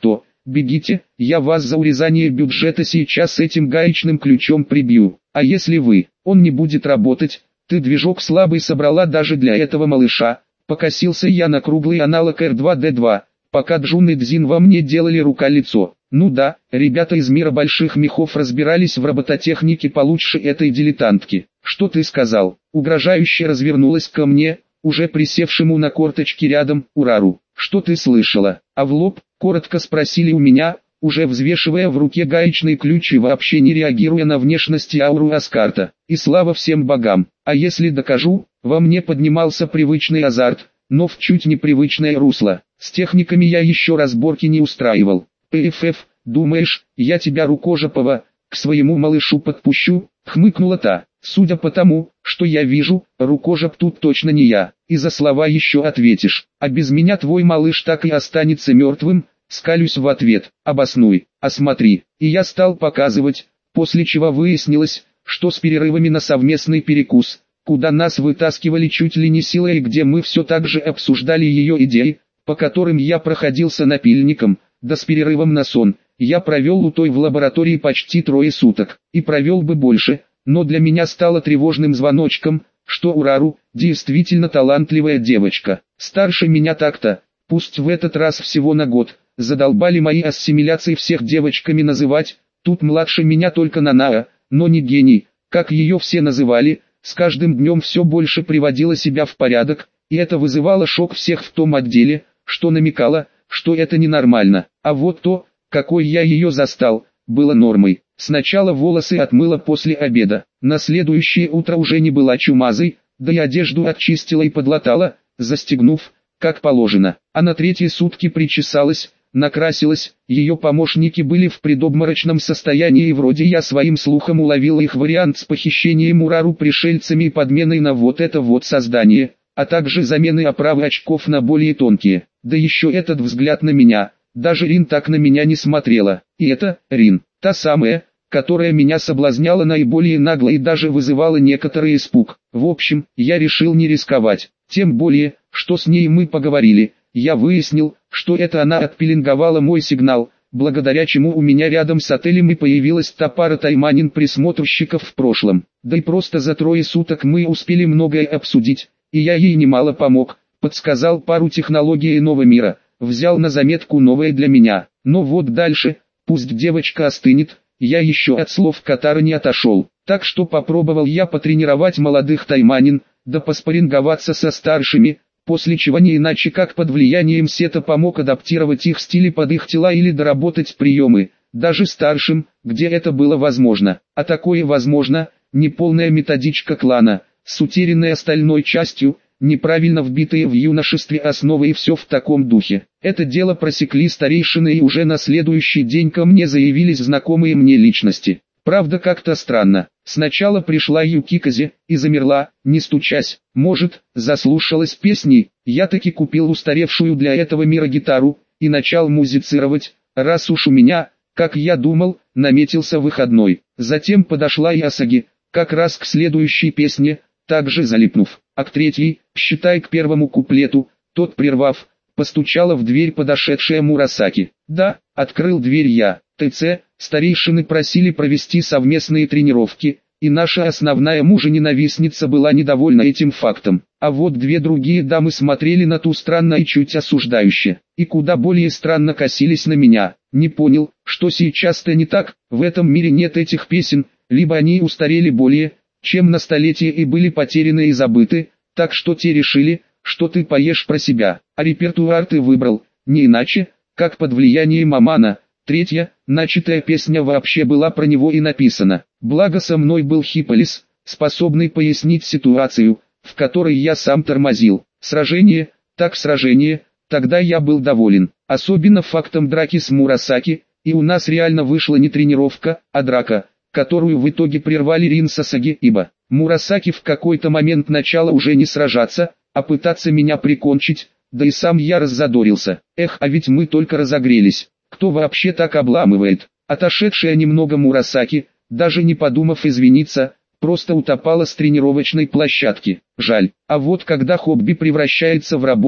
бегите, я вас за урезание бюджета сейчас этим гаечным ключом прибью. А если вы, он не будет работать, ты движок слабый собрала даже для этого малыша. Покосился я на круглый аналог эр два дэ два, пока Джун и Дзин во мне делали рука-лицо. Ну да, ребята из мира больших мехов разбирались в робототехнике получше этой дилетантки. Что ты сказал? Угрожающе развернулась ко мне, уже присевшему на корточки рядом, Урару. Что ты слышала? А в лоб, коротко спросили у меня, уже взвешивая в руке гаечный ключ и вообще не реагируя на внешность и ауру Аскарта. И слава всем богам. А если докажу? Во мне поднимался привычный азарт, но в чуть непривычное русло. С техниками я еще разборки не устраивал. «ПФФ, думаешь, я тебя, рукожопого, к своему малышу подпущу?» — хмыкнула та. «Судя по тому, что я вижу, рукожоп тут точно не я. И за слова еще ответишь. А без меня твой малыш так и останется мертвым?» Скалюсь в ответ. «Обоснуй, осмотри». И я стал показывать, после чего выяснилось, что с перерывами на совместный перекус, куда нас вытаскивали чуть ли не силой и где мы все так же обсуждали ее идеи, по которым я проходился напильником, да с перерывом на сон, я провел у той в лаборатории почти трое суток, и провел бы больше, но для меня стало тревожным звоночком, что Урару, действительно талантливая девочка, старше меня так-то, пусть в этот раз всего на год, задолбали мои ассимиляции всех девочками называть, тут младше меня только Нанаа, но не гений, как ее все называли, с каждым днем все больше приводила себя в порядок, и это вызывало шок всех в том отделе, что намекало, что это ненормально, а вот то, какой я ее застал, было нормой. Сначала волосы отмыла после обеда, на следующее утро уже не была чумазой, да и одежду очистила и подлатала, застегнув, как положено, а на третьи сутки причесалась, накрасилась, ее помощники были в предобморочном состоянии и вроде я своим слухом уловила их вариант с похищением Урару пришельцами и подменой на вот это вот создание, а также заменой оправы очков на более тонкие. Да еще этот взгляд на меня, даже Рин так на меня не смотрела. И это, Рин, та самая, которая меня соблазняла наиболее нагло и даже вызывала некоторый испуг. В общем, я решил не рисковать, тем более, что с ней мы поговорили. Я выяснил, что это она отпеленговала мой сигнал, благодаря чему у меня рядом с отелем и появилась та пара тайманин-присмотрщиков в прошлом. Да и просто за трое суток мы успели многое обсудить, и я ей немало помог. Подсказал пару технологий иного мира, взял на заметку новое для меня. Но вот дальше, пусть девочка остынет, я еще от слов Катара не отошел. Так что попробовал я потренировать молодых тайманин, да поспарринговаться со старшими, после чего не иначе как под влиянием сета помог адаптировать их стили под их тела или доработать приемы, даже старшим, где это было возможно. А такое возможно, неполная методичка клана, с утерянной остальной частью, неправильно вбитые в юношестве основы и все в таком духе. Это дело просекли старейшины и уже на следующий день ко мне заявились знакомые мне личности. Правда как-то странно. Сначала пришла Юкиказе и замерла, не стучась. Может, заслушалась песни, я таки купил устаревшую для этого мира гитару и начал музицировать, раз уж у меня, как я думал, наметился выходной. Затем подошла и Асаги, как раз к следующей песне, также залипнув, а к третьей, считай к первому куплету, тот прервав, постучала в дверь подошедшая Мурасаки. Да, открыл дверь я. ТЦ, старейшины просили провести совместные тренировки, и наша основная мужа-ненавистница была недовольна этим фактом. А вот две другие дамы смотрели на ту странно и чуть осуждающе, и куда более странно косились на меня. Не понял, что сейчас-то не так, в этом мире нет этих песен, либо они устарели более, чем на столетие и были потеряны и забыты, так что те решили, что ты поешь про себя, а репертуар ты выбрал, не иначе, как под влиянием Амана. Третья, начатая песня вообще была про него и написана. Благо со мной был Хиполис, способный пояснить ситуацию, в которой я сам тормозил. Сражение, так сражение, тогда я был доволен. Особенно фактом драки с Мурасаки, и у нас реально вышла не тренировка, а драка, которую в итоге прервали Рин с Асаги, ибо Мурасаки в какой-то момент начала уже не сражаться, а пытаться меня прикончить, да и сам я раззадорился. Эх, а ведь мы только разогрелись. Кто вообще так обламывает? Отошедшая немного Мурасаки, даже не подумав извиниться, просто утопала с тренировочной площадки. Жаль. А вот когда хобби превращается в работу,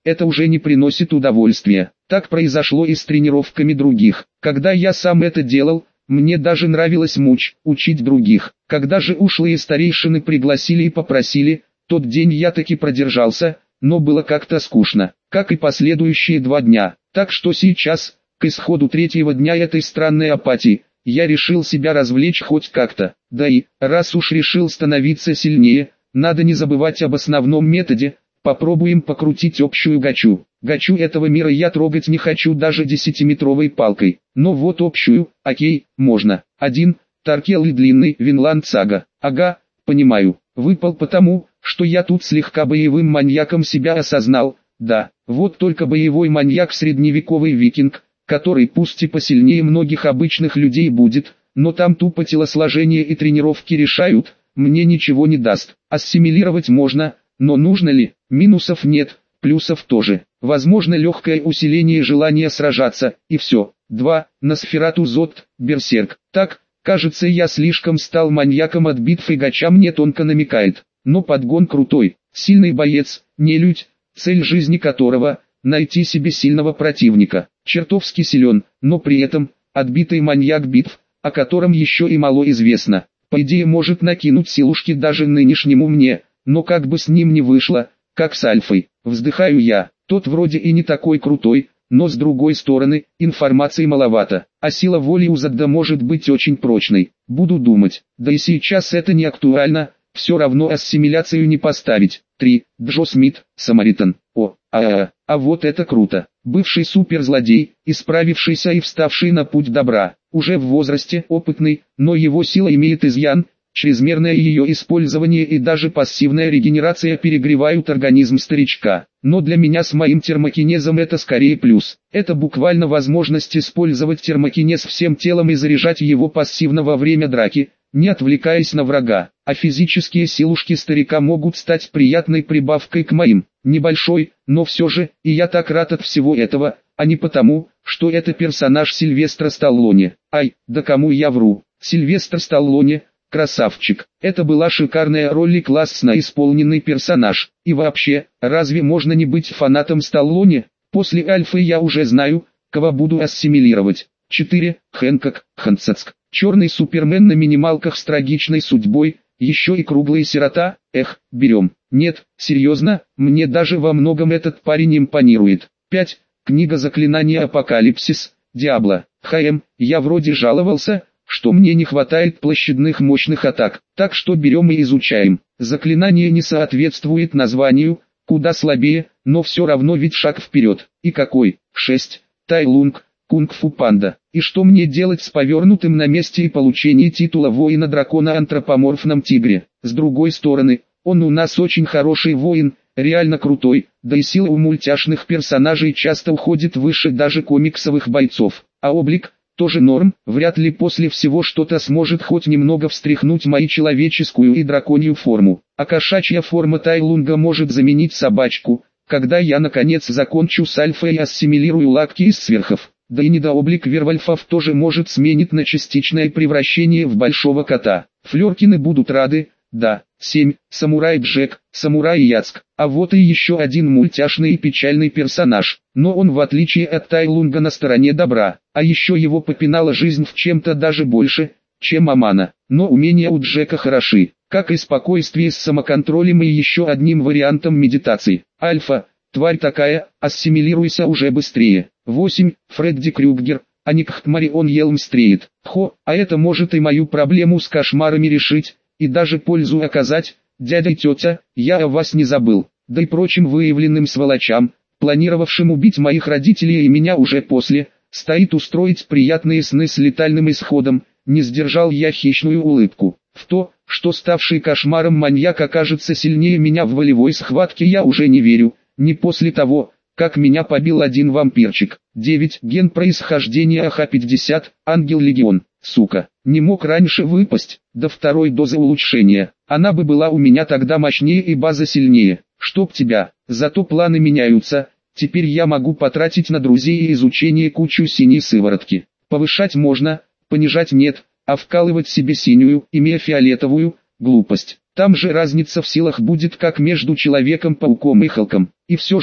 это уже не приносит удовольствия. Так произошло и с тренировками других. Когда я сам это делал, мне даже нравилось муч, учить других. Когда же ушлые старейшины пригласили и попросили, тот день я таки продержался, но было как-то скучно, как и последующие два дня. Так что сейчас, к исходу третьего дня этой странной апатии, я решил себя развлечь хоть как-то. Да и, раз уж решил становиться сильнее, надо не забывать об основном методе. Попробуем покрутить общую гачу. Гачу этого мира я трогать не хочу даже десятиметровой палкой. Но вот общую, окей, можно. Один, Таркел и длинный Винланд Сага. Ага, понимаю. Выпал потому, что я тут слегка боевым маньяком себя осознал. Да, вот только боевой маньяк средневековый викинг, который пусть и посильнее многих обычных людей будет, но там тупо телосложение и тренировки решают, мне ничего не даст. Ассимилировать можно, но нужно ли? Минусов нет, плюсов тоже. Возможно легкое усиление желания сражаться, и все. два. Носферату Зод, Берсерк. Так, кажется я слишком стал маньяком от битв и гача мне тонко намекает. Но подгон крутой, сильный боец, нелюдь, цель жизни которого – найти себе сильного противника. Чертовски силен, но при этом отбитый маньяк битв, о котором еще и мало известно. По идее может накинуть силушки даже нынешнему мне, но как бы с ним не вышло, как с Альфой. Вздыхаю я, тот вроде и не такой крутой, но с другой стороны, информации маловато, а сила воли у Задда может быть очень прочной. Буду думать, да и сейчас это не актуально, все равно ассимиляцию не поставить. три. Джо Смит, Самаритан. О, а, а, а вот это круто. Бывший суперзлодей, исправившийся и вставший на путь добра. Уже в возрасте, опытный, но его сила имеет изъян. Чрезмерное ее использование и даже пассивная регенерация перегревают организм старичка. Но для меня с моим термокинезом это скорее плюс. Это буквально возможность использовать термокинез всем телом и заряжать его пассивно во время драки, не отвлекаясь на врага. А физические силушки старика могут стать приятной прибавкой к моим. Небольшой, но все же, и я так рад от всего этого, а не потому, что это персонаж Сильвестра Сталлоне. Ай, да кому я вру. Сильвестр Сталлоне – красавчик. Это была шикарная роль и классно исполненный персонаж. И вообще, разве можно не быть фанатом Сталлоне? После Альфы я уже знаю, кого буду ассимилировать. четыре. Хэнкок, Ханцецк. Черный супермен на минималках с трагичной судьбой, еще и круглый сирота. Эх, берем. Нет, серьезно, мне даже во многом этот парень импонирует. пять. Книга заклинания Апокалипсис, Диабло. ХМ, я вроде жаловался, что мне не хватает площадных мощных атак, так что берем и изучаем. Заклинание не соответствует названию, куда слабее, но все равно ведь шаг вперед. И какой? шесть. Тайлунг, Кунг-фу панда. И что мне делать с повернутым на месте и получение титула воина-дракона антропоморфном тигре? С другой стороны, он у нас очень хороший воин, реально крутой, да и сила у мультяшных персонажей часто уходит выше даже комиксовых бойцов. А облик? Тоже норм, вряд ли после всего что-то сможет хоть немного встряхнуть мою человеческую и драконью форму. А кошачья форма Тайлунга может заменить собачку, когда я наконец закончу с альфой и ассимилирую лапки из сверхов. Да и недооблик Вервольфов тоже может сменить на частичное превращение в большого кота. Флёркины будут рады. Да. семь. Самурай Джек, Самурай Яцк. А вот и еще один мультяшный и печальный персонаж. Но он в отличие от Тайлунга на стороне добра. А еще его попинала жизнь в чем-то даже больше, чем Амана. Но умения у Джека хороши, как и спокойствие с самоконтролем и еще одним вариантом медитации. Альфа, тварь такая, ассимилируйся уже быстрее. восемь. Фредди Крюгер, а не Кхтмарион Елмстреет. Хо, а это может и мою проблему с кошмарами решить, и даже пользу оказать. Дядя и тетя, я о вас не забыл. Да и прочим выявленным сволочам, планировавшим убить моих родителей и меня уже после, стоит устроить приятные сны с летальным исходом. Не сдержал я хищную улыбку. В то, что ставший кошмаром маньяк окажется сильнее меня в волевой схватке, я уже не верю. Не после того, как меня побил один вампирчик. девять. Ген происхождения А Х пятьдесят, Ангел Легион. Сука, не мог раньше выпасть, до второй дозы улучшения. Она бы была у меня тогда мощнее и база сильнее. Чтоб тебя, зато планы меняются. Теперь я могу потратить на друзей и изучение кучу синей сыворотки. Повышать можно, понижать нет, а вкалывать себе синюю, имея фиолетовую, глупость. Там же разница в силах будет как между Человеком-пауком и Халком. И все же,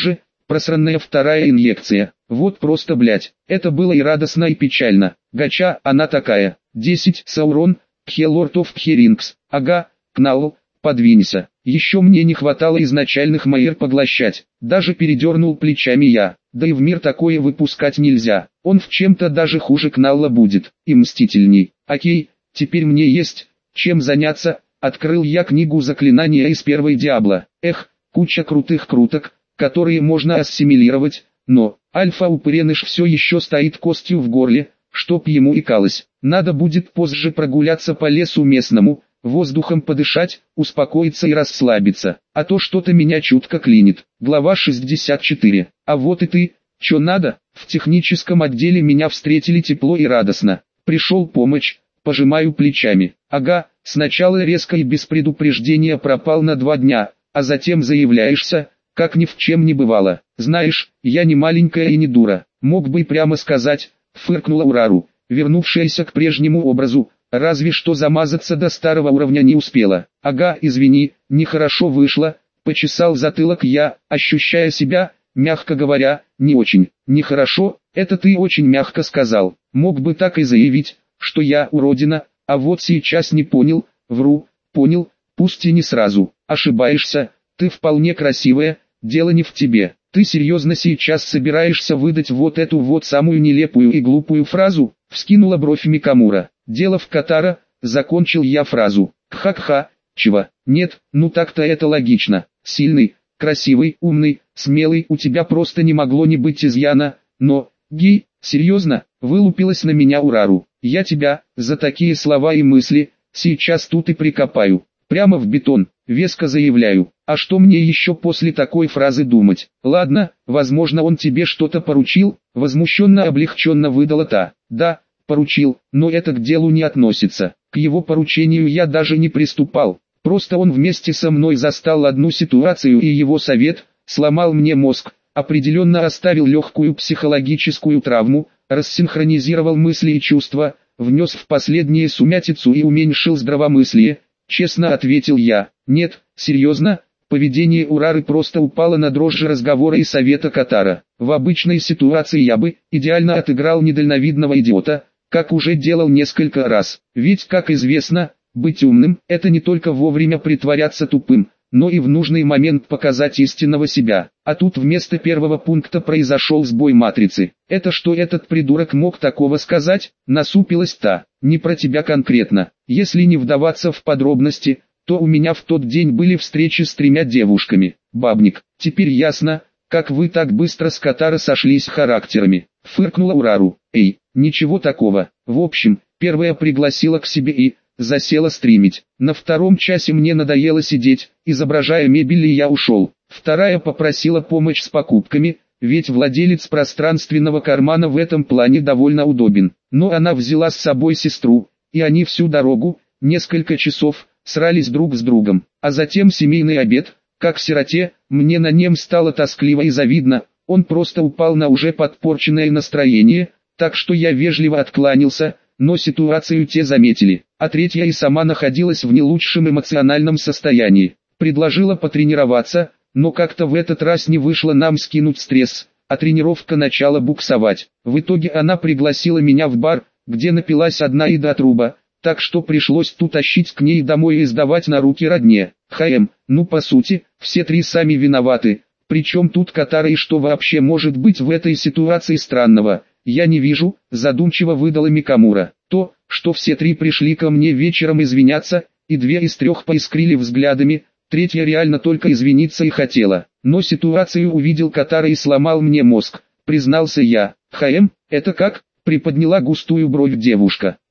просранная вторая инъекция. Вот просто блять. Это было и радостно, и печально. Гача, она такая. десять Саурон, Кхелорд оф Кхерингс. Ага, Кнал, подвинься. Еще мне не хватало изначальных майер поглощать. Даже передернул плечами я. Да и в мир такое выпускать нельзя. Он в чем-то даже хуже Кналла будет. И мстительней. Окей, теперь мне есть чем заняться. Открыл я книгу заклинания из первой Диабло. Эх, куча крутых круток, которые можно ассимилировать, но альфа-упыреныш все еще стоит костью в горле, чтоб ему икалось. Надо будет позже прогуляться по лесу местному, воздухом подышать, успокоиться и расслабиться, а то что-то меня чутко клинит. Глава шестьдесят четыре. А вот и ты, чё надо? В техническом отделе меня встретили тепло и радостно. Пришел помощь, пожимаю плечами. Ага, сначала резко и без предупреждения пропал на два дня, а затем заявляешься, как ни в чем не бывало. Знаешь, я не маленькая и не дура, мог бы и прямо сказать, фыркнула Урару, вернувшаяся к прежнему образу, разве что замазаться до старого уровня не успела. Ага, извини, нехорошо вышло, почесал затылок я, ощущая себя, мягко говоря, не очень. Нехорошо, это ты очень мягко сказал, мог бы так и заявить, что я уродина, а вот сейчас не понял, вру, понял, пусть и не сразу. Ошибаешься, ты вполне красивая, дело не в тебе. Ты серьезно сейчас собираешься выдать вот эту вот самую нелепую и глупую фразу? Вскинула бровь Микамура. Дело в Катара, закончил я фразу. Ха-ха, чего? Нет, ну так-то это логично. Сильный, красивый, умный, смелый, у тебя просто не могло не быть изъяна, но, гей, серьезно, вылупилась на меня Урару. Я тебя, за такие слова и мысли, сейчас тут и прикопаю. Прямо в бетон, веско заявляю. А что мне еще после такой фразы думать? Ладно, возможно он тебе что-то поручил, возмущенно-облегченно выдала та. Да, поручил, но это к делу не относится. К его поручению я даже не приступал. Просто он вместе со мной застал одну ситуацию, и его совет сломал мне мозг, определенно оставил легкую психологическую травму, рассинхронизировал мысли и чувства, внес в последние сумятицу и уменьшил здравомыслие. Честно ответил я. Нет, серьезно, поведение Урары просто упало на дрожжи разговора и совета Катара. В обычной ситуации я бы идеально отыграл недальновидного идиота, как уже делал несколько раз. Ведь, как известно, быть умным – это не только вовремя притворяться тупым, но и в нужный момент показать истинного себя. А тут вместо первого пункта произошел сбой матрицы. Это что этот придурок мог такого сказать? Насупилась та. Не про тебя конкретно. Если не вдаваться в подробности, то у меня в тот день были встречи с тремя девушками. Бабник, теперь ясно, как вы так быстро с Катара сошлись характерами. Фыркнула Урару. Эй, ничего такого. В общем, первая пригласила к себе и засела стримить. На втором часе мне надоело сидеть, изображая мебель, и я ушел. Вторая попросила помощь с покупками, ведь владелец пространственного кармана в этом плане довольно удобен. Но она взяла с собой сестру, и они всю дорогу, несколько часов, срались друг с другом. А затем семейный обед, как сироте, мне на нем стало тоскливо и завидно, он просто упал на уже подпорченное настроение, так что я вежливо откланялся, но ситуацию те заметили. А третья и сама находилась в не лучшем эмоциональном состоянии. Предложила потренироваться, но как-то в этот раз не вышло нам скинуть стресс, а тренировка начала буксовать. В итоге она пригласила меня в бар, где напилась одна и до труба, так что пришлось ту тащить к ней домой и сдавать на руки родне. ХМ, ну по сути, все три сами виноваты, причем тут Катара, и что вообще может быть в этой ситуации странного? Я не вижу, задумчиво выдала Микамура. То, что все три пришли ко мне вечером извиняться, и две из трех поискрили взглядами, третья реально только извиниться и хотела. Но ситуацию увидел Катара и сломал мне мозг, признался я. ХМ, это как? Приподняла густую бровь девушка.